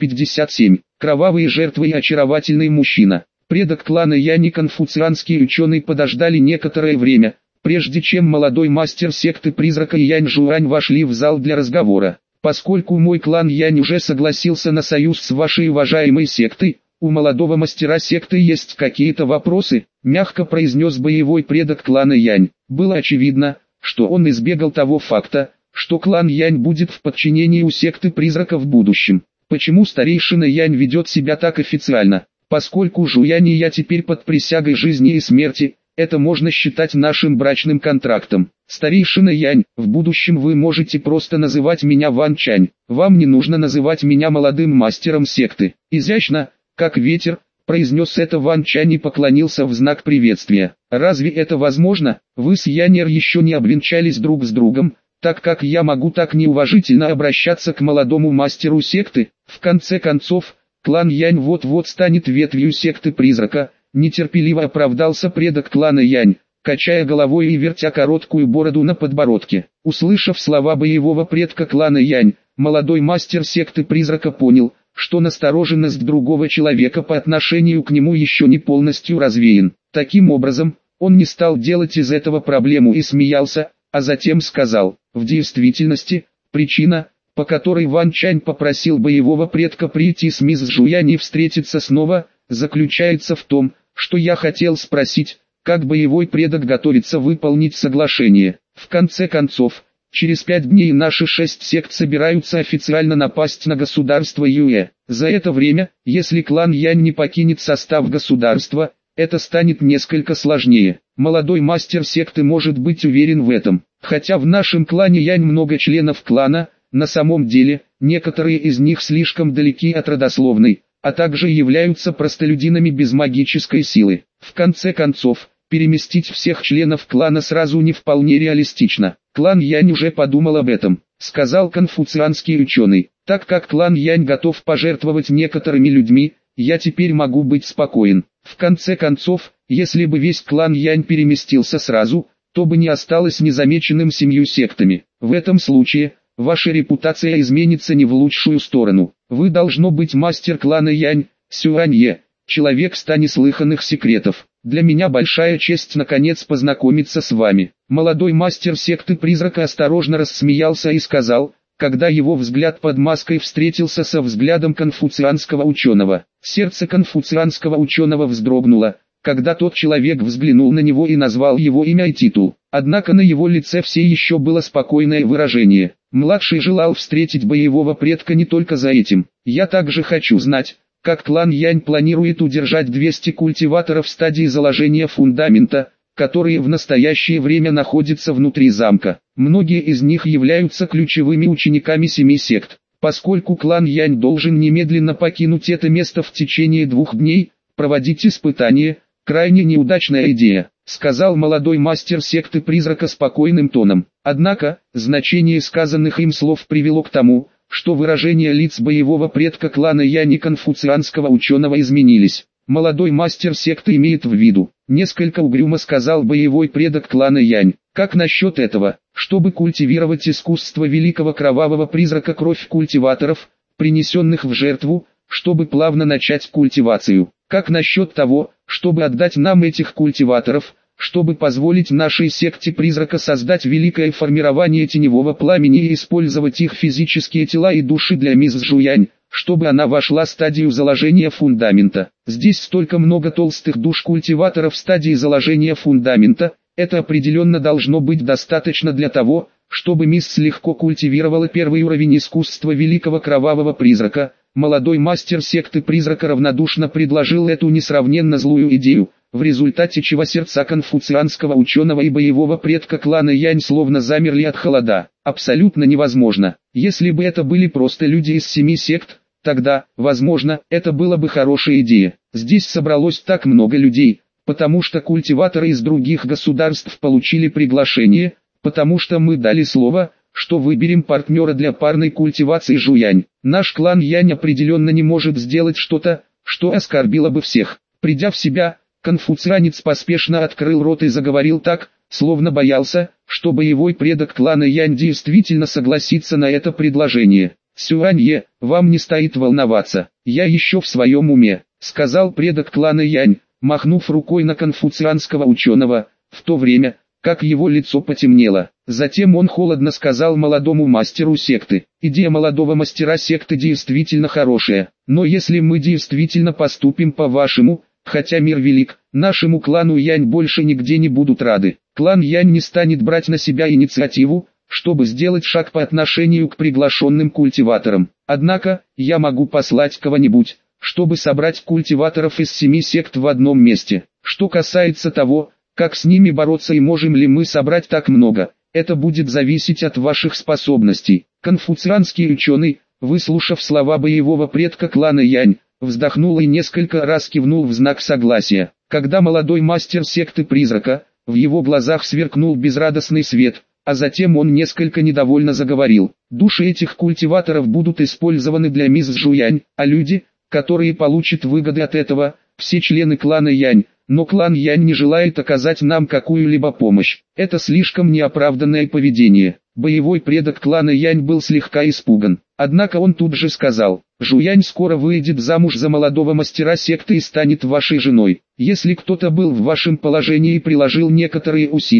257. Кровавые жертвы и очаровательный мужчина. Предок клана Янь и конфуцианский ученый подождали некоторое время, прежде чем молодой мастер секты призрака и Янь-Жуань вошли в зал для разговора. «Поскольку мой клан Янь уже согласился на союз с вашей уважаемой сектой, у молодого мастера секты есть какие-то вопросы», мягко произнес боевой предок клана Янь. Было очевидно, что он избегал того факта, что клан Янь будет в подчинении у секты призрака в будущем. Почему старейшина Янь ведет себя так официально? Поскольку Жуянь и я теперь под присягой жизни и смерти, это можно считать нашим брачным контрактом. Старейшина Янь, в будущем вы можете просто называть меня Ван Чань. Вам не нужно называть меня молодым мастером секты. Изящно, как ветер, произнес это Ван Чань и поклонился в знак приветствия. Разве это возможно? Вы с Янер еще не обвенчались друг с другом, так как я могу так неуважительно обращаться к молодому мастеру секты? В конце концов, клан Янь вот-вот станет ветвью секты призрака, нетерпеливо оправдался предок клана Янь, качая головой и вертя короткую бороду на подбородке. Услышав слова боевого предка клана Янь, молодой мастер секты призрака понял, что настороженность другого человека по отношению к нему еще не полностью развеян. Таким образом, он не стал делать из этого проблему и смеялся, а затем сказал: в действительности, причина, по которой Ван Чань попросил боевого предка прийти с мисс Жуянь и встретиться снова, заключается в том, что я хотел спросить, как боевой предок готовится выполнить соглашение. В конце концов, через 5 дней наши 6 сект собираются официально напасть на государство Юэ. За это время, если клан Янь не покинет состав государства, это станет несколько сложнее. Молодой мастер секты может быть уверен в этом. Хотя в нашем клане Янь много членов клана, на самом деле, некоторые из них слишком далеки от родословной, а также являются простолюдинами без магической силы. В конце концов, переместить всех членов клана сразу не вполне реалистично. Клан Янь уже подумал об этом, сказал конфуцианский ученый. Так как клан Янь готов пожертвовать некоторыми людьми, я теперь могу быть спокоен. В конце концов, если бы весь клан Янь переместился сразу, то бы не осталось незамеченным 7 сектами. В этом случае, ваша репутация изменится не в лучшую сторону. Вы должно быть мастер клана Янь, Сюанье, человек 100 неслыханных секретов. Для меня большая честь наконец познакомиться с вами. Молодой мастер секты призрака осторожно рассмеялся и сказал, когда его взгляд под маской встретился со взглядом конфуцианского ученого. Сердце конфуцианского ученого вздрогнуло, когда тот человек взглянул на него и назвал его имя и титул. Однако на его лице все еще было спокойное выражение. Младший желал встретить боевого предка не только за этим. Я также хочу знать, как клан Янь планирует удержать 200 культиваторов в стадии заложения фундамента, которые в настоящее время находятся внутри замка. Многие из них являются ключевыми учениками 7 сект. Поскольку клан Янь должен немедленно покинуть это место в течение 2 дней, проводить испытания – крайне неудачная идея, сказал молодой мастер секты призрака спокойным тоном. Однако, значение сказанных им слов привело к тому, что выражения лиц боевого предка клана Янь и конфуцианского ученого изменились. Молодой мастер секты имеет в виду, несколько угрюмо сказал боевой предок клана Янь. Как насчет этого, чтобы культивировать искусство великого кровавого призрака кровь культиваторов, принесенных в жертву, чтобы плавно начать культивацию? Как насчет того, чтобы отдать нам этих культиваторов, чтобы позволить нашей секте призрака создать великое формирование теневого пламени и использовать их физические тела и души для мисс Жуянь, чтобы она вошла в стадию заложения фундамента? Здесь столько много толстых душ культиваторов в стадии заложения фундамента, это определенно должно быть достаточно для того, чтобы мисс легко культивировала первый уровень искусства великого кровавого призрака. Молодой мастер секты призрака равнодушно предложил эту несравненно злую идею, в результате чего сердца конфуцианского ученого и боевого предка клана Янь словно замерли от холода. Абсолютно невозможно. Если бы это были просто люди из 7 сект, тогда, возможно, это было бы хорошая идея. Здесь собралось так много людей, потому что культиваторы из других государств получили приглашение, потому что мы дали слово, что выберем партнера для парной культивации Жуянь. Наш клан Янь определенно не может сделать что-то, что оскорбило бы всех. Придя в себя, конфуцианец поспешно открыл рот и заговорил так, словно боялся, что боевой предок клана Янь действительно согласится на это предложение. «Сюанье, вам не стоит волноваться, я еще в своем уме», сказал предок клана Янь, махнув рукой на конфуцианского ученого, в то время, как его лицо потемнело. Затем он холодно сказал молодому мастеру секты: «Идея молодого мастера секты действительно хорошая, но если мы действительно поступим по-вашему, хотя мир велик, нашему клану Янь больше нигде не будут рады. Клан Янь не станет брать на себя инициативу, чтобы сделать шаг по отношению к приглашенным культиваторам. Однако, я могу послать кого-нибудь, чтобы собрать культиваторов из 7 сект в одном месте. Что касается того, как с ними бороться и можем ли мы собрать так много, это будет зависеть от ваших способностей». Конфуцианский ученый, выслушав слова боевого предка клана Янь, вздохнул и несколько раз кивнул в знак согласия. Когда молодой мастер секты призрака, в его глазах сверкнул безрадостный свет, а затем он несколько недовольно заговорил: «Души этих культиваторов будут использованы для мисс Жуянь, а люди, которые получат выгоды от этого, все члены клана Янь, но клан Янь не желает оказать нам какую-либо помощь. Это слишком неоправданное поведение». Боевой предок клана Янь был слегка испуган. Однако он тут же сказал: «Жуянь скоро выйдет замуж за молодого мастера секты и станет вашей женой. Если кто-то был в вашем положении и приложил некоторые усилия,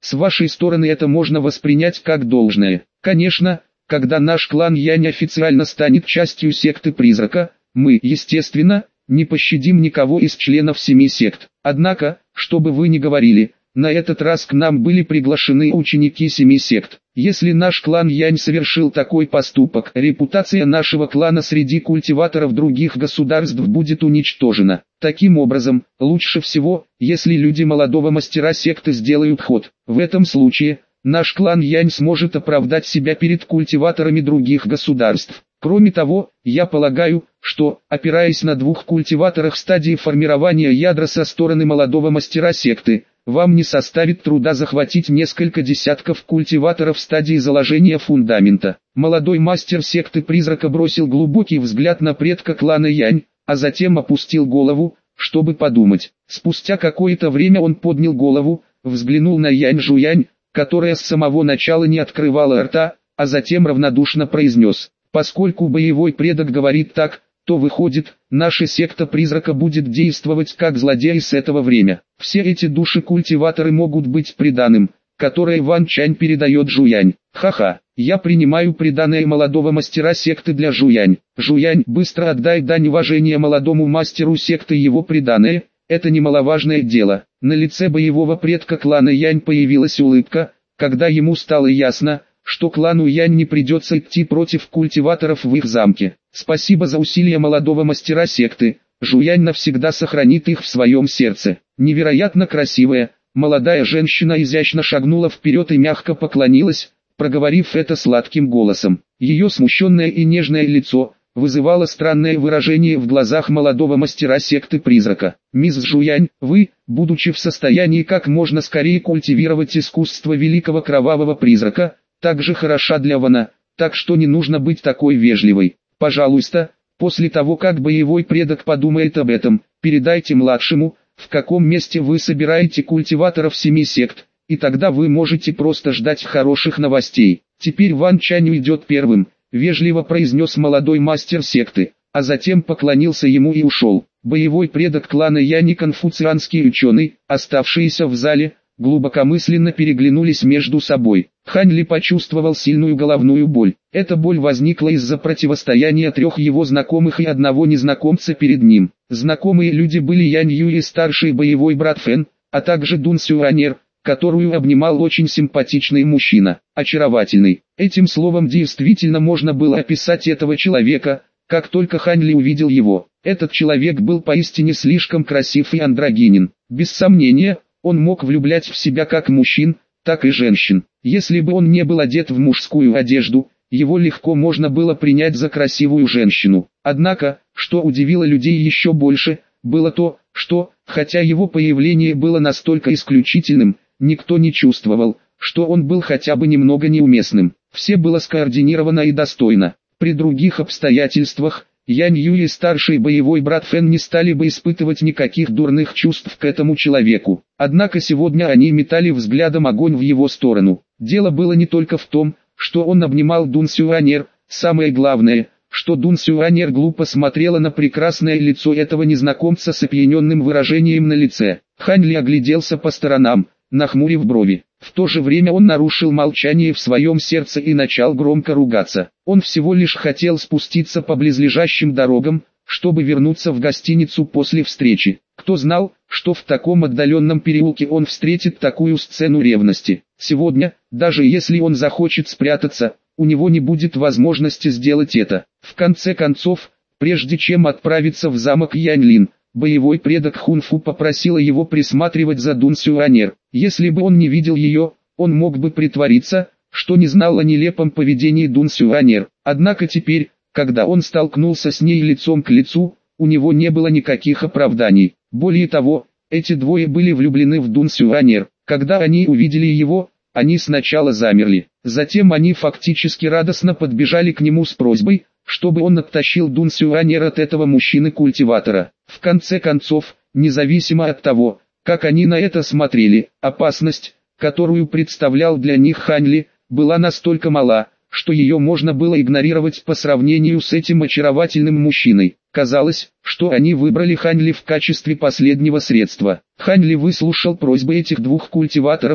С вашей стороны это можно воспринять как должное. Конечно, когда наш клан Янь официально станет частью секты Призрака, мы, естественно, не пощадим никого из членов 7 сект. Однако, что бы вы ни говорили, на этот раз к нам были приглашены ученики 7 сект. Если наш клан Янь совершил такой поступок, репутация нашего клана среди культиваторов других государств будет уничтожена. Таким образом, лучше всего, если люди молодого мастера секты сделают ход. В этом случае, наш клан Янь сможет оправдать себя перед культиваторами других государств. Кроме того, я полагаю, что, опираясь на 2 культиваторах стадии формирования ядра со стороны молодого мастера секты, вам не составит труда захватить несколько десятков культиваторов стадии заложения фундамента. Молодой мастер секты Призрака бросил глубокий взгляд на предка клана Янь, а затем опустил голову, чтобы подумать. Спустя какое-то время он поднял голову, взглянул на Янь Жуянь, которая с самого начала не открывала рта, а затем равнодушно произнес: «Поскольку боевой предок говорит так, то выходит, наша секта Призрака будет действовать как злодеи с этого времени. Все эти души-культиваторы могут быть приданым, которое Ван Чань передает Жуянь. Ха-ха, я принимаю приданое молодого мастера секты для Жуянь. Жуянь, быстро отдай дань уважения молодому мастеру секты его приданое, это немаловажное дело». На лице боевого предка клана Янь появилась улыбка, когда ему стало ясно, что клану Янь не придется идти против культиваторов в их замке. Спасибо за усилия молодого мастера секты, Жуянь навсегда сохранит их в своем сердце. Невероятно красивая, молодая женщина изящно шагнула вперед и мягко поклонилась, проговорив это сладким голосом. Ее смущенное и нежное лицо вызывало странное выражение в глазах молодого мастера секты Призрака. «Мисс Жуянь, вы, будучи в состоянии как можно скорее культивировать искусство великого кровавого призрака, также хороша для Вана, так что не нужно быть такой вежливой. Пожалуйста, после того как боевой предок подумает об этом, передайте младшему, в каком месте вы собираете культиваторов 7 сект, и тогда вы можете просто ждать хороших новостей». «Теперь Ван Чань уйдет первым», — вежливо произнес молодой мастер секты, а затем поклонился ему и ушел. Боевой предок клана Янь и конфуцианский ученый, оставшиеся в зале, глубокомысленно переглянулись между собой. Хань Ли почувствовал сильную головную боль. Эта боль возникла из-за противостояния 3 его знакомых и одного незнакомца перед ним. Знакомые люди были Янь Юй и старший боевой брат Фэн, а также Дун Сюанер, которую обнимал очень симпатичный мужчина. Очаровательный. Этим словом действительно можно было описать этого человека, как только Хань Ли увидел его. Этот человек был поистине слишком красив и андрогинен. Без сомнения, он мог влюблять в себя как мужчин, так и женщин. Если бы он не был одет в мужскую одежду, его легко можно было принять за красивую женщину. Однако, что удивило людей еще больше, было то, что, хотя его появление было настолько исключительным, никто не чувствовал, что он был хотя бы немного неуместным. Все было скоординировано и достойно. При других обстоятельствах, Янь Юй и старший боевой брат Фэн не стали бы испытывать никаких дурных чувств к этому человеку. Однако сегодня они метали взглядом огонь в его сторону. Дело было не только в том, что он обнимал Дун Сюанер, самое главное, что Дун Сюанер глупо смотрела на прекрасное лицо этого незнакомца с опьяненным выражением на лице. Хань Ли огляделся по сторонам, нахмурив брови. В то же время он нарушил молчание в своем сердце и начал громко ругаться. Он всего лишь хотел спуститься по близлежащим дорогам, чтобы вернуться в гостиницу после встречи. Кто знал, что в таком отдаленном переулке он встретит такую сцену ревности. Сегодня, даже если он захочет спрятаться, у него не будет возможности сделать это. В конце концов, прежде чем отправиться в замок Яньлин, боевой предок Хунфу попросила его присматривать за Дун Сюанер. Если бы он не видел ее, он мог бы притвориться, что не знал о нелепом поведении Дун Сюанер. Однако теперь, когда он столкнулся с ней лицом к лицу, у него не было никаких оправданий. Более того, эти двое были влюблены в Дун Сюанер. Когда они увидели его, они сначала замерли. Затем они фактически радостно подбежали к нему с просьбой, чтобы он оттащил Дун Сюанер от этого мужчины-культиватора. В конце концов, независимо от того, как они на это смотрели, опасность, которую представлял для них Хань Ли, была настолько мала, что ее можно было игнорировать по сравнению с этим очаровательным мужчиной. Казалось, что они выбрали Хань Ли в качестве последнего средства. Хань Ли выслушал просьбы этих двух культиваторов,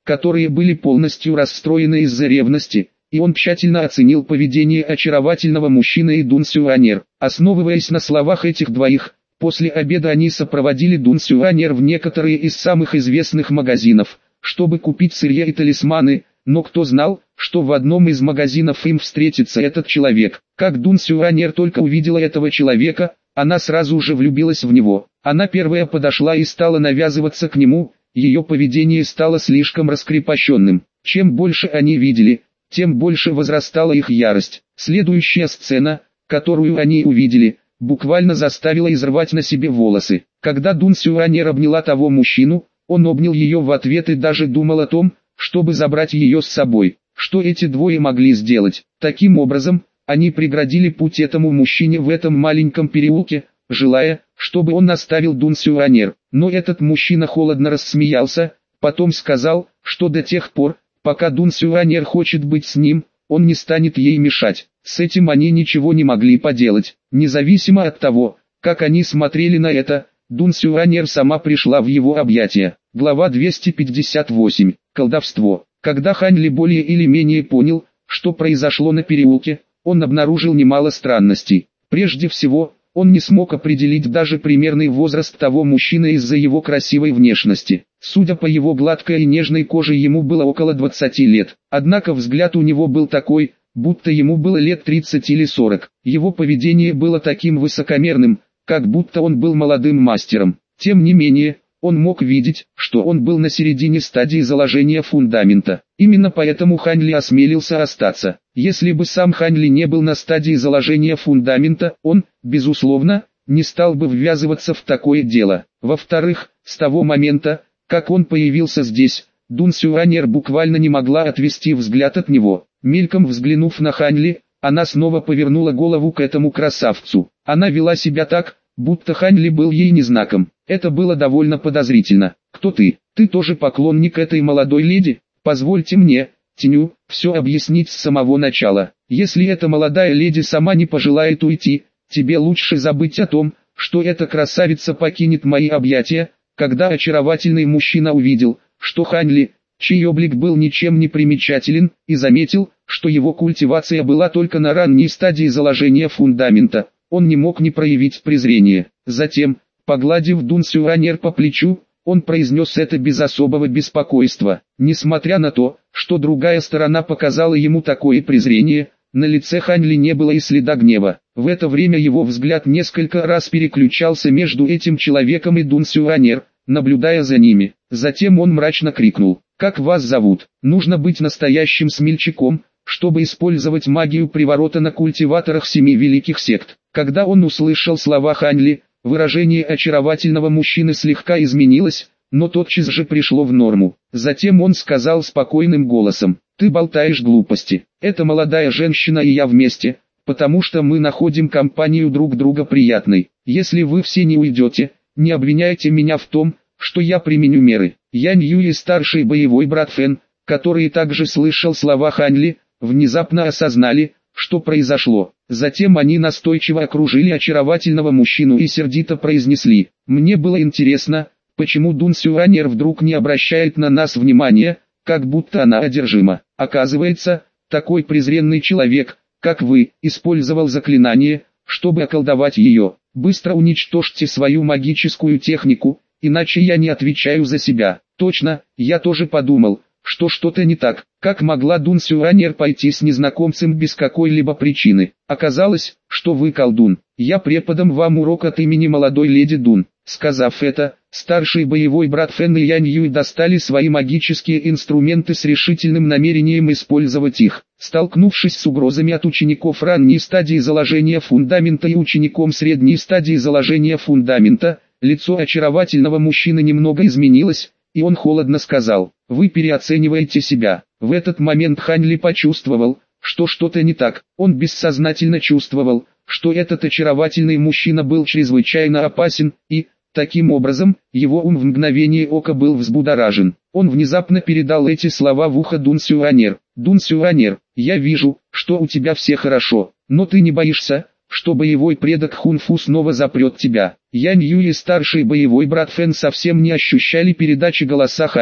которые были полностью расстроены из-за ревности, и он тщательно оценил поведение очаровательного мужчины и Дун Сюанер. Основываясь на словах этих двоих, после обеда они сопроводили Дун Сюанер в некоторые из самых известных магазинов, чтобы купить сырье и талисманы, но кто знал, что в одном из магазинов им встретится этот человек. Как Дун Сюанер только увидела этого человека, она сразу же влюбилась в него. Она первая подошла и стала навязываться к нему. Ее поведение стало слишком раскрепощенным. Чем больше они видели, тем больше возрастала их ярость. Следующая сцена, которую они увидели, буквально заставила изрвать на себе волосы. Когда Дун Сюанер обняла того мужчину, он обнял ее в ответ и даже думал о том, чтобы забрать ее с собой. Что эти двое могли сделать? Таким образом, они преградили путь этому мужчине в этом маленьком переулке, желая, чтобы он оставил Дун Сюанер. Но этот мужчина холодно рассмеялся, потом сказал, что до тех пор, пока Дун Сюанер хочет быть с ним, он не станет ей мешать. С этим они ничего не могли поделать. Независимо от того, как они смотрели на это, Дун Сюанер сама пришла в его объятия. Глава 258. Колдовство. Когда Хань Ли более или менее понял, что произошло на переулке, он обнаружил немало странностей. Прежде всего, он не смог определить даже примерный возраст того мужчины из-за его красивой внешности. Судя по его гладкой и нежной коже, ему было около 20 лет. Однако взгляд у него был такой, будто ему было лет 30 или 40. Его поведение было таким высокомерным, как будто он был молодым мастером. Тем не менее, он мог видеть, что он был на середине стадии заложения фундамента. Именно поэтому Хань Ли осмелился остаться. Если бы сам Хань Ли не был на стадии заложения фундамента, он, безусловно, не стал бы ввязываться в такое дело. Во-вторых, с того момента, как он появился здесь, Дун Сюанер буквально не могла отвести взгляд от него. Мельком взглянув на Хань Ли, она снова повернула голову к этому красавцу. Она вела себя так, будто Хань Ли был ей незнаком. Это было довольно подозрительно. «Кто ты? Ты тоже поклонник этой молодой леди? Позвольте мне, Теню, все объяснить с самого начала. Если эта молодая леди сама не пожелает уйти, тебе лучше забыть о том, что эта красавица покинет мои объятия». Когда очаровательный мужчина увидел, что Хань Ли, чей облик был ничем не примечателен, и заметил, что его культивация была только на ранней стадии заложения фундамента, он не мог не проявить презрения. Затем, погладив Дун Сюанер по плечу, он произнес это без особого беспокойства. Несмотря на то, что другая сторона показала ему такое презрение, на лице Хань Ли не было и следа гнева. В это время его взгляд несколько раз переключался между этим человеком и Дун Сюанер, наблюдая за ними. Затем он мрачно крикнул: «Как вас зовут? Нужно быть настоящим смельчаком, чтобы использовать магию приворота на культиваторах 7 великих сект». Когда он услышал слова Хань Ли, выражение очаровательного мужчины слегка изменилось, но тотчас же пришло в норму. Затем он сказал спокойным голосом: «Ты болтаешь глупости. Это молодая женщина и я вместе, потому что мы находим компанию друг друга приятной. Если вы все не уйдете, не обвиняйте меня в том, что я применю меры». Янь Юй и старший боевой брат Фэн, который также слышал слова Хань Ли, внезапно осознали, что произошло. Затем они настойчиво окружили очаровательного мужчину и сердито произнесли: «Мне было интересно, почему Дун Сюанер вдруг не обращает на нас внимания, как будто она одержима. Оказывается, такой презренный человек, как вы, использовал заклинание, чтобы околдовать ее. Быстро уничтожьте свою магическую технику, иначе я не отвечаю за себя». Точно, я тоже подумал, что что-то не так. Как могла Дун Сюанер пойти с незнакомцем без какой-либо причины? Оказалось, что вы колдун. Я преподам вам урок от имени молодой леди Дун. Сказав это, старший боевой брат Фэн и Янь Юй достали свои магические инструменты с решительным намерением использовать их. Столкнувшись с угрозами от учеников ранней стадии заложения фундамента и учеником средней стадии заложения фундамента, лицо очаровательного мужчины немного изменилось, и он холодно сказал: «Вы переоцениваете себя». В этот момент Хань Ли почувствовал, что что-то не так. Он бессознательно чувствовал, что этот очаровательный мужчина был чрезвычайно опасен, и, таким образом, его ум в мгновение ока был взбудоражен. Он внезапно передал эти слова в ухо Дун Сюанер. «Дун Сюанер, я вижу, что у тебя все хорошо, но ты не боишься, что боевой предок Хунфу снова запрет тебя?» Янь Юй и старший боевой брат Фэн совсем не ощущали передачи голоса Хань Ли,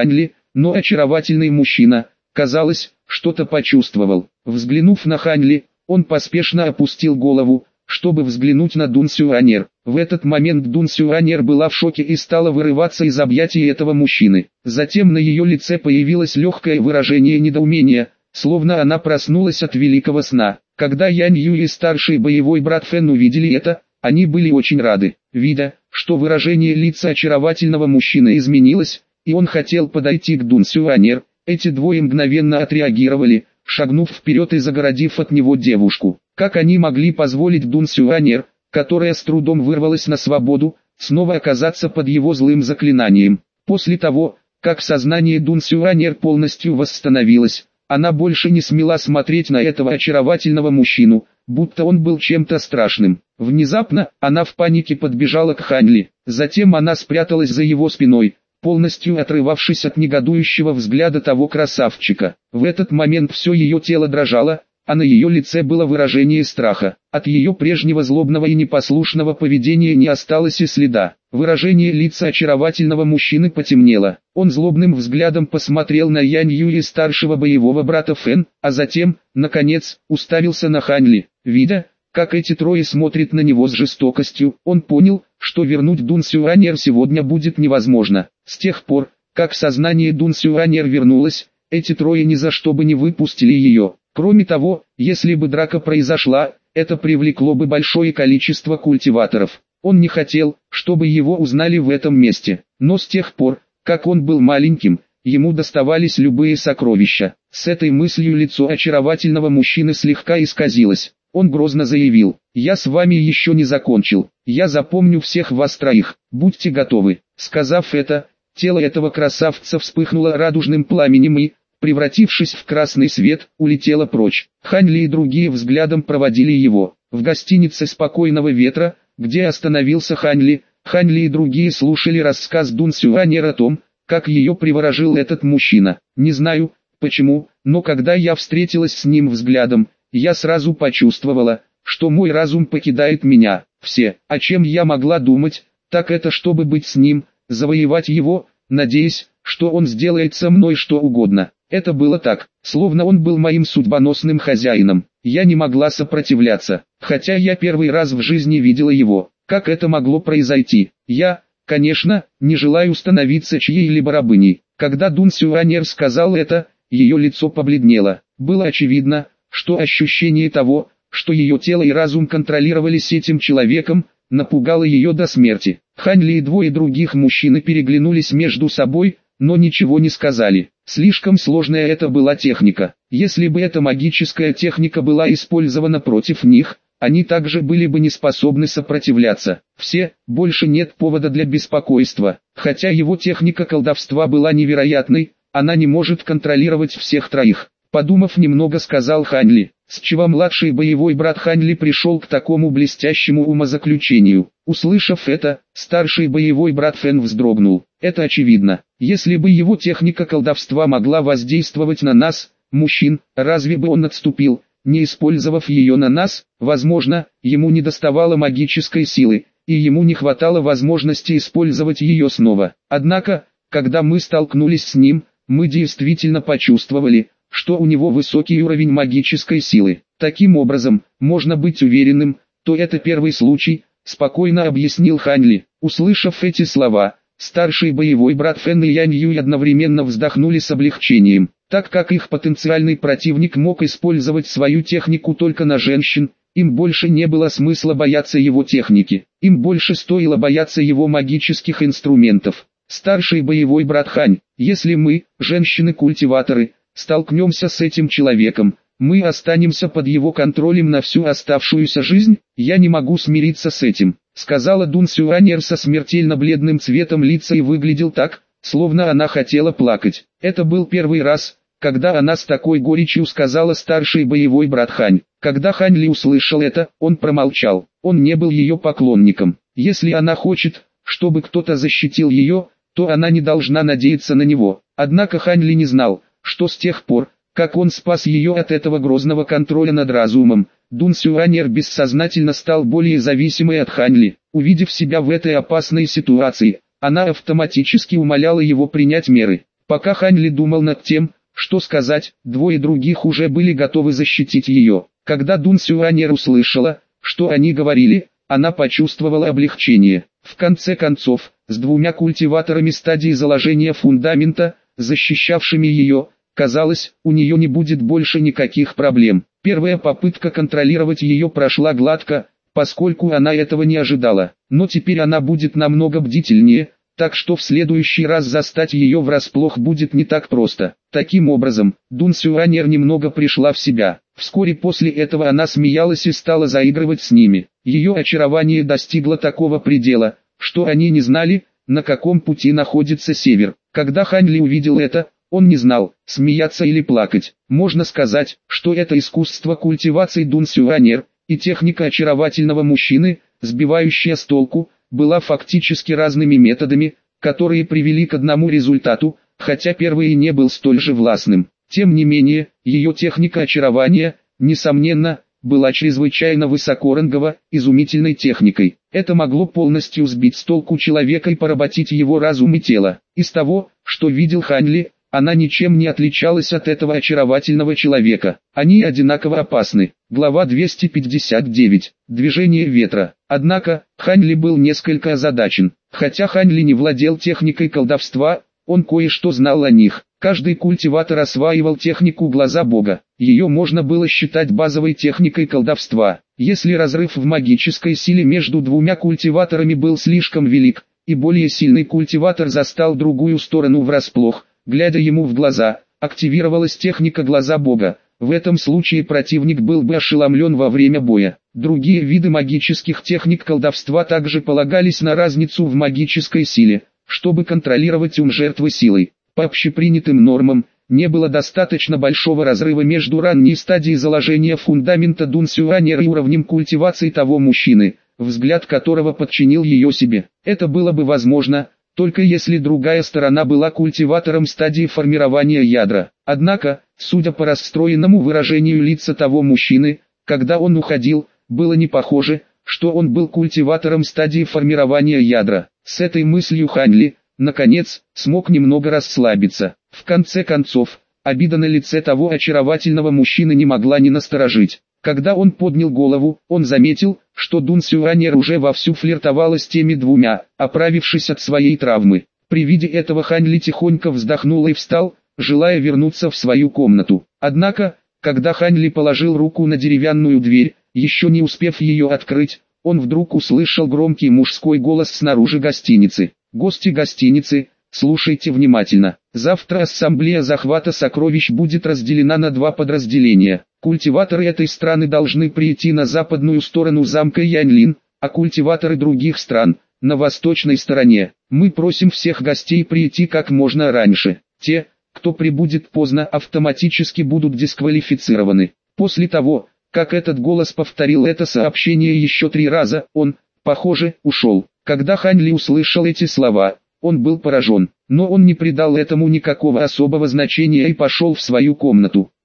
но очаровательный мужчина, казалось, что-то почувствовал. Взглянув на Хань Ли, он поспешно опустил голову, чтобы взглянуть на Дун Сюанер. В этот момент Дун Сюанер была в шоке и стала вырываться из объятий этого мужчины. Затем на ее лице появилось легкое выражение недоумения, словно она проснулась от великого сна. Когда Янь Ю и старший боевой брат Фэн увидели это, они были очень рады. Видя, что выражение лица очаровательного мужчины изменилось, и он хотел подойти к Дун Сюанер, эти двое мгновенно отреагировали, шагнув вперед и загородив от него девушку. Как они могли позволить Дун Сюанер, которая с трудом вырвалась на свободу, снова оказаться под его злым заклинанием? После того, как сознание Дун Сюанер полностью восстановилось, она больше не смела смотреть на этого очаровательного мужчину, будто он был чем-то страшным. Внезапно, она в панике подбежала к Хань Ли. Затем она спряталась за его спиной, полностью отрывавшись от негодующего взгляда того красавчика. В этот момент все ее тело дрожало, а на ее лице было выражение страха. От ее прежнего злобного и непослушного поведения не осталось и следа. Выражение лица очаровательного мужчины потемнело. Он злобным взглядом посмотрел на Янь Ю и старшего боевого брата Фэн, а затем, наконец, уставился на Хань Ли. Видя, как эти трое смотрят на него с жестокостью, он понял, что вернуть Дун Сюанер сегодня будет невозможно. С тех пор, как сознание Дун Сюанер вернулось, эти трое ни за что бы не выпустили ее. Кроме того, если бы драка произошла, это привлекло бы большое количество культиваторов. Он не хотел, чтобы его узнали в этом месте. Но с тех пор, как он был маленьким, ему доставались любые сокровища. С этой мыслью лицо очаровательного мужчины слегка исказилось. Он грозно заявил: «Я с вами еще не закончил. Я запомню всех вас троих. Будьте готовы». Сказав это, тело этого красавца вспыхнуло радужным пламенем и, превратившись в красный свет, улетело прочь. Хань Ли и другие взглядом проводили его. В гостинице «Спокойного ветра», где остановился Хань Ли и другие слушали рассказ Дун Сюанер о том, как ее приворожил этот мужчина. Не знаю, почему, но когда я встретилась с ним взглядом, я сразу почувствовала, что мой разум покидает меня. Все, о чем я могла думать, так это чтобы быть с ним, завоевать его, надеясь, что он сделает со мной что угодно. Это было так, словно он был моим судьбоносным хозяином. Я не могла сопротивляться, хотя я первый раз в жизни видела его. Как это могло произойти? Я, конечно, не желаю становиться чьей-либо рабыней. Когда Дун Сюанер сказал это, ее лицо побледнело. Было очевидно, что ощущение того, что ее тело и разум контролировались этим человеком, напугало ее до смерти. Хань Ли и двое других мужчин переглянулись между собой, но ничего не сказали. Слишком сложная это была техника. Если бы эта магическая техника была использована против них, они также были бы не способны сопротивляться. Все, больше нет повода для беспокойства. Хотя его техника колдовства была невероятной, она не может контролировать всех троих. Подумав немного, сказал Хань Ли, с чего младший боевой брат Хань Ли пришел к такому блестящему умозаключению. Услышав это, старший боевой брат Фэн вздрогнул. Это очевидно. Если бы его техника колдовства могла воздействовать на нас, мужчин, разве бы он отступил, не использовав ее на нас? Возможно, ему недоставало магической силы, и ему не хватало возможности использовать ее снова. Однако, когда мы столкнулись с ним, мы действительно почувствовали, что у него высокий уровень магической силы. Таким образом, можно быть уверенным, что это первый случай, спокойно объяснил Хань Ли. Услышав эти слова, старший боевой брат Фэн и Янь Юй одновременно вздохнули с облегчением. Так как их потенциальный противник мог использовать свою технику только на женщин, им больше не было смысла бояться его техники. Им больше стоило бояться его магических инструментов. Старший боевой брат Хань, если мы, женщины-культиваторы, столкнемся с этим человеком, мы останемся под его контролем на всю оставшуюся жизнь. Я не могу смириться с этим, сказала Дун Сюанер со смертельно бледным цветом лица и выглядел так, словно она хотела плакать. Это был первый раз, когда она с такой горечью сказала старший боевой брат Хань. Когда Хань Ли услышал это, он промолчал. Он не был ее поклонником. Если она хочет, чтобы кто-то защитил ее, то она не должна надеяться на него. Однако Хань Ли не знал, что с тех пор, как он спас ее от этого грозного контроля над разумом, Дун Сюанер бессознательно стал более зависимой от Хань Ли. Увидев себя в этой опасной ситуации, она автоматически умоляла его принять меры. Пока Хань Ли думал над тем, что сказать, двое других уже были готовы защитить ее. Когда Дун Сюанер услышала, что они говорили, она почувствовала облегчение. В конце концов, с двумя культиваторами стадии заложения фундамента, защищавшими ее, казалось, у нее не будет больше никаких проблем. Первая попытка контролировать ее прошла гладко, поскольку она этого не ожидала. Но теперь она будет намного бдительнее, так что в следующий раз застать ее врасплох будет не так просто. Таким образом, Дун Сюанер немного пришла в себя. Вскоре после этого она смеялась и стала заигрывать с ними. Ее очарование достигло такого предела, что они не знали, на каком пути находится север. Когда Хань Ли увидел это, он не знал, смеяться или плакать. Можно сказать, что это искусство культивации Дун Сюанер и техника очаровательного мужчины, сбивающая с толку, была фактически разными методами, которые привели к одному результату, хотя первый и не был столь же властным. Тем не менее, ее техника очарования, несомненно, была чрезвычайно высокорангово, изумительной техникой. Это могло полностью сбить с толку человека и поработить его разум и тело. Из того, что видел Хань Ли, она ничем не отличалась от этого очаровательного человека. Они одинаково опасны. Глава 259. Движение ветра. Однако, Хань Ли был несколько озадачен. Хотя Хань Ли не владел техникой колдовства, он кое-что знал о них. Каждый культиватор осваивал технику глаза бога. Ее можно было считать базовой техникой колдовства. Если разрыв в магической силе между двумя культиваторами был слишком велик, и более сильный культиватор застал другую сторону врасплох, глядя ему в глаза, активировалась техника глаза бога. В этом случае противник был бы ошеломлен во время боя. Другие виды магических техник колдовства также полагались на разницу в магической силе, чтобы контролировать ум жертвы силой. По общепринятым нормам, не было достаточно большого разрыва между ранней стадией заложения фундамента Дун Сюанер и уровнем культивации того мужчины, взгляд которого подчинил ее себе. Это было бы возможно, только если другая сторона была культиватором стадии формирования ядра. Однако, судя по расстроенному выражению лица того мужчины, когда он уходил, было не похоже, что он был культиватором стадии формирования ядра. С этой мыслью Хань Ли, наконец, смог немного расслабиться. В конце концов, обида на лице того очаровательного мужчины не могла не насторожить. Когда он поднял голову, он заметил, что Дун Сюанер уже вовсю флиртовала с теми двумя, оправившись от своей травмы. При виде этого Хань Ли тихонько вздохнул и встал, желая вернуться в свою комнату. Однако, когда Хань Ли положил руку на деревянную дверь, еще не успев ее открыть, он вдруг услышал громкий мужской голос снаружи гостиницы. «Гости гостиницы, слушайте внимательно. Завтра ассамблея захвата сокровищ будет разделена на два подразделения. Культиваторы этой страны должны прийти на западную сторону замка Яньлин, а культиваторы других стран – на восточной стороне. Мы просим всех гостей прийти как можно раньше. Те, кто прибудет поздно, автоматически будут дисквалифицированы». После того, как этот голос повторил это сообщение еще 3 раза, он, похоже, ушел. Когда Хань Ли услышал эти слова, он был поражен, но он не придал этому никакого особого значения и пошел в свою комнату.